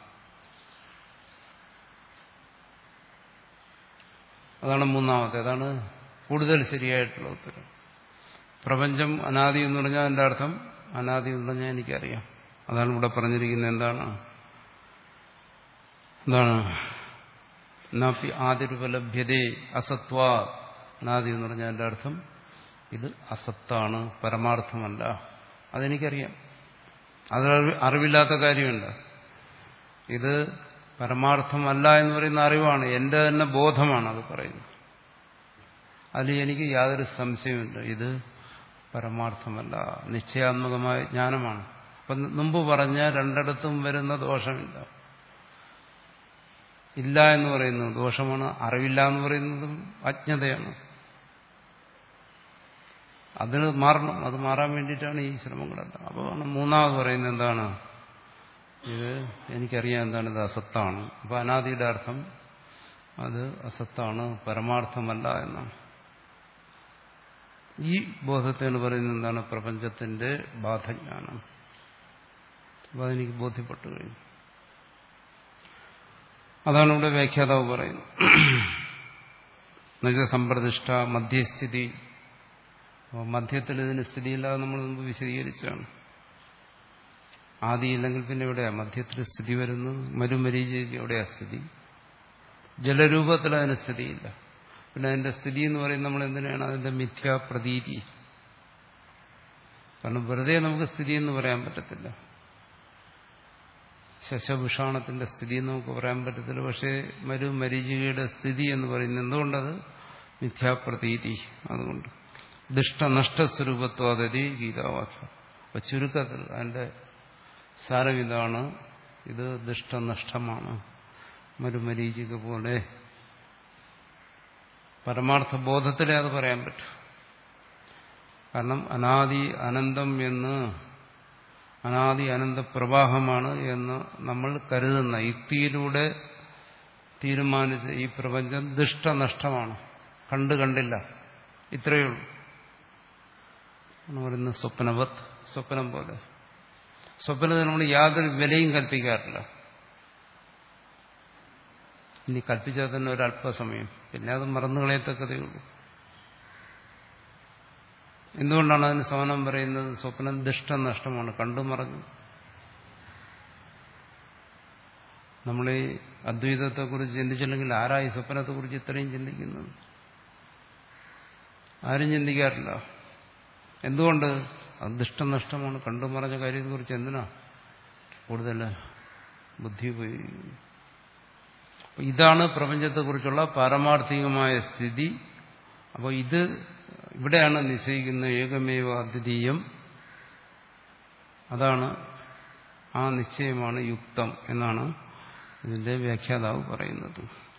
അതാണ് മൂന്നാമത്തെ. അതാണ് കൂടുതൽ ശരിയായിട്ടുള്ള ഉത്തരം. പ്രപഞ്ചം അനാദി എന്ന് പറഞ്ഞാൽ അതിന്റെ അർത്ഥം അനാദി എന്ന് പറഞ്ഞാൽ എനിക്കറിയാം. അതാണ് ഇവിടെ പറഞ്ഞിരിക്കുന്നത്. എന്താണ് എന്താണ് നാപ്പി ആദിരുപലഭ്യതേ അസത്വാ. അനാദി എന്ന് പറഞ്ഞാൽ അതിന്റെ അർത്ഥം ഇത് അസത്താണ്, പരമാർത്ഥമല്ല. അതെനിക്കറിയാം. അത് അറിവില്ലാത്ത കാര്യമുണ്ട്. ഇത് പരമാർത്ഥമല്ല എന്ന് പറയുന്ന അറിവാണ്, എന്റെ തന്നെ ബോധമാണ് അത് പറയുന്നത്. അതിൽ എനിക്ക് യാതൊരു സംശയമില്ല. ഇത് പരമാർത്ഥമല്ല, നിശ്ചയാത്മകമായ ജ്ഞാനമാണ്. അപ്പം മുമ്പ് പറഞ്ഞ രണ്ടിടത്തും വരുന്ന ദോഷമില്ല. ഇല്ല എന്ന് പറയുന്നത് ദോഷമാണ്, അറിവില്ല എന്ന് പറയുന്നതും അജ്ഞതയാണ്. അതിന് മാറണം. അത് മാറാൻ വേണ്ടിയിട്ടാണ് ഈ ശ്രമങ്ങളെല്ലാം. അപ്പോൾ മൂന്നാമത് പറയുന്നത് എന്താണ്? ഇത് എനിക്കറിയാം എന്താണ്, ഇത് അസത്താണ്. അപ്പോൾ അനാദിയുടെ അർത്ഥം അത് അസത്താണ്, പരമാർത്ഥമല്ല എന്നാണ്. ഈ ബോധത്തെയാണ് പറയുന്നത് എന്താണ് പ്രപഞ്ചത്തിന്റെ ബാധജ്ഞാനം. അപ്പോൾ അതെനിക്ക് ബോധ്യപ്പെട്ടു കഴിഞ്ഞു. അതാണ് ഇവിടെ വ്യാഖ്യാതാവ് പറയുന്നത്. എന്നുവെച്ചാൽ സമ്പ്രതിഷ്ഠ മധ്യസ്ഥിതി. മധ്യത്തിൽ ഇതിന് സ്ഥിതിയില്ലാതെ നമ്മൾ മുമ്പ് വിശദീകരിച്ചാണ്. ആദിയില്ലെങ്കിൽ പിന്നെ എവിടെയാ മധ്യത്തിൽ സ്ഥിതി വരുന്നത്? മരുമരീചയ്ക്ക് എവിടെയാ സ്ഥിതി? ജലരൂപത്തിൽ അതിന് സ്ഥിതിയില്ല. പിന്നെ അതിന്റെ സ്ഥിതി എന്ന് പറയുന്നത് നമ്മൾ എന്തിനാണ്? അതിന്റെ മിഥ്യാപ്രതീതി. കാരണം വെറുതെ നമുക്ക് സ്ഥിതി എന്ന് പറയാൻ പറ്റത്തില്ല. ശശഭൂഷാണത്തിന്റെ സ്ഥിതി എന്ന് നമുക്ക് പറയാൻ പറ്റത്തില്ല. പക്ഷേ മരുമരീചികയുടെ സ്ഥിതി എന്ന് പറയുന്നത് എന്തുകൊണ്ടത്? മിഥ്യാപ്രതീതി. അതുകൊണ്ട് ദുഷ്ടനഷ്ടസ്വരൂപത്വാദി ഗീതാവാക്യം. അപ്പൊ ചുരുക്കത്തിൽ അതിന്റെ സാരം ഇതാണ്. ഇത് ദുഷ്ടനഷ്ടമാണ്. മരുമരീചിക പോലെ പരമാർത്ഥ ബോധത്തിലേ അത് പറയാൻ പറ്റും. കാരണം അനാദി അനന്തം എന്ന് അനാദി അനന്ത പ്രവാഹമാണ് എന്ന് നമ്മൾ കരുതുന്ന യുക്തിയിലൂടെ തീരുമാനിച്ച ഈ പ്രപഞ്ചം ദുഷ്ടനഷ്ടമാണ്. കണ്ടു കണ്ടില്ല, ഇത്രയേ ഉള്ളൂ. പറയുന്ന സ്വപ്നവത്, സ്വപ്നം പോലെ. സ്വപ്നത്തിന് നമ്മൾ യാതൊരു വിലയും കൽപ്പിക്കാറില്ല. ഇനി കൽപ്പിച്ചാൽ തന്നെ ഒരല്പസമയം, പിന്നെ അത് മറന്നുകളയത്തക്കതേ ഉള്ളൂ. എന്തുകൊണ്ടാണ് അതിന് സമാനം പറയുന്നത്? സ്വപ്നം ദുഷ്ടനഷ്ടമാണ്, കണ്ടു മറഞ്ഞു. നമ്മൾ ഈ അദ്വൈതത്തെക്കുറിച്ച് ചിന്തിച്ചില്ലെങ്കിൽ ആരായി സ്വപ്നത്തെക്കുറിച്ച് ഇത്രയും ചിന്തിക്കുന്നത്? ആരും ചിന്തിക്കാറില്ല. എന്തുകൊണ്ട്? അത് ദുഷ്ടനഷ്ടമാണ്, കണ്ടു മറഞ്ഞ കാര്യത്തെക്കുറിച്ച് എന്തിനാ കൂടുതൽ ബുദ്ധി ഉപയോഗിക്കുന്നത്? ഇതാണ് പ്രപഞ്ചത്തെക്കുറിച്ചുള്ള പാരമാർത്ഥികമായ സ്ഥിതി. അപ്പോൾ ഇത് ഇവിടെയാണ് നിശ്ചയിക്കുന്ന ഏകമേവ അദ്വിതീയം. അതാണ്, ആ നിശ്ചയമാണ് യുക്തം എന്നാണ് ഇതിന്റെ വ്യാഖ്യാതാവ് പറയുന്നത്.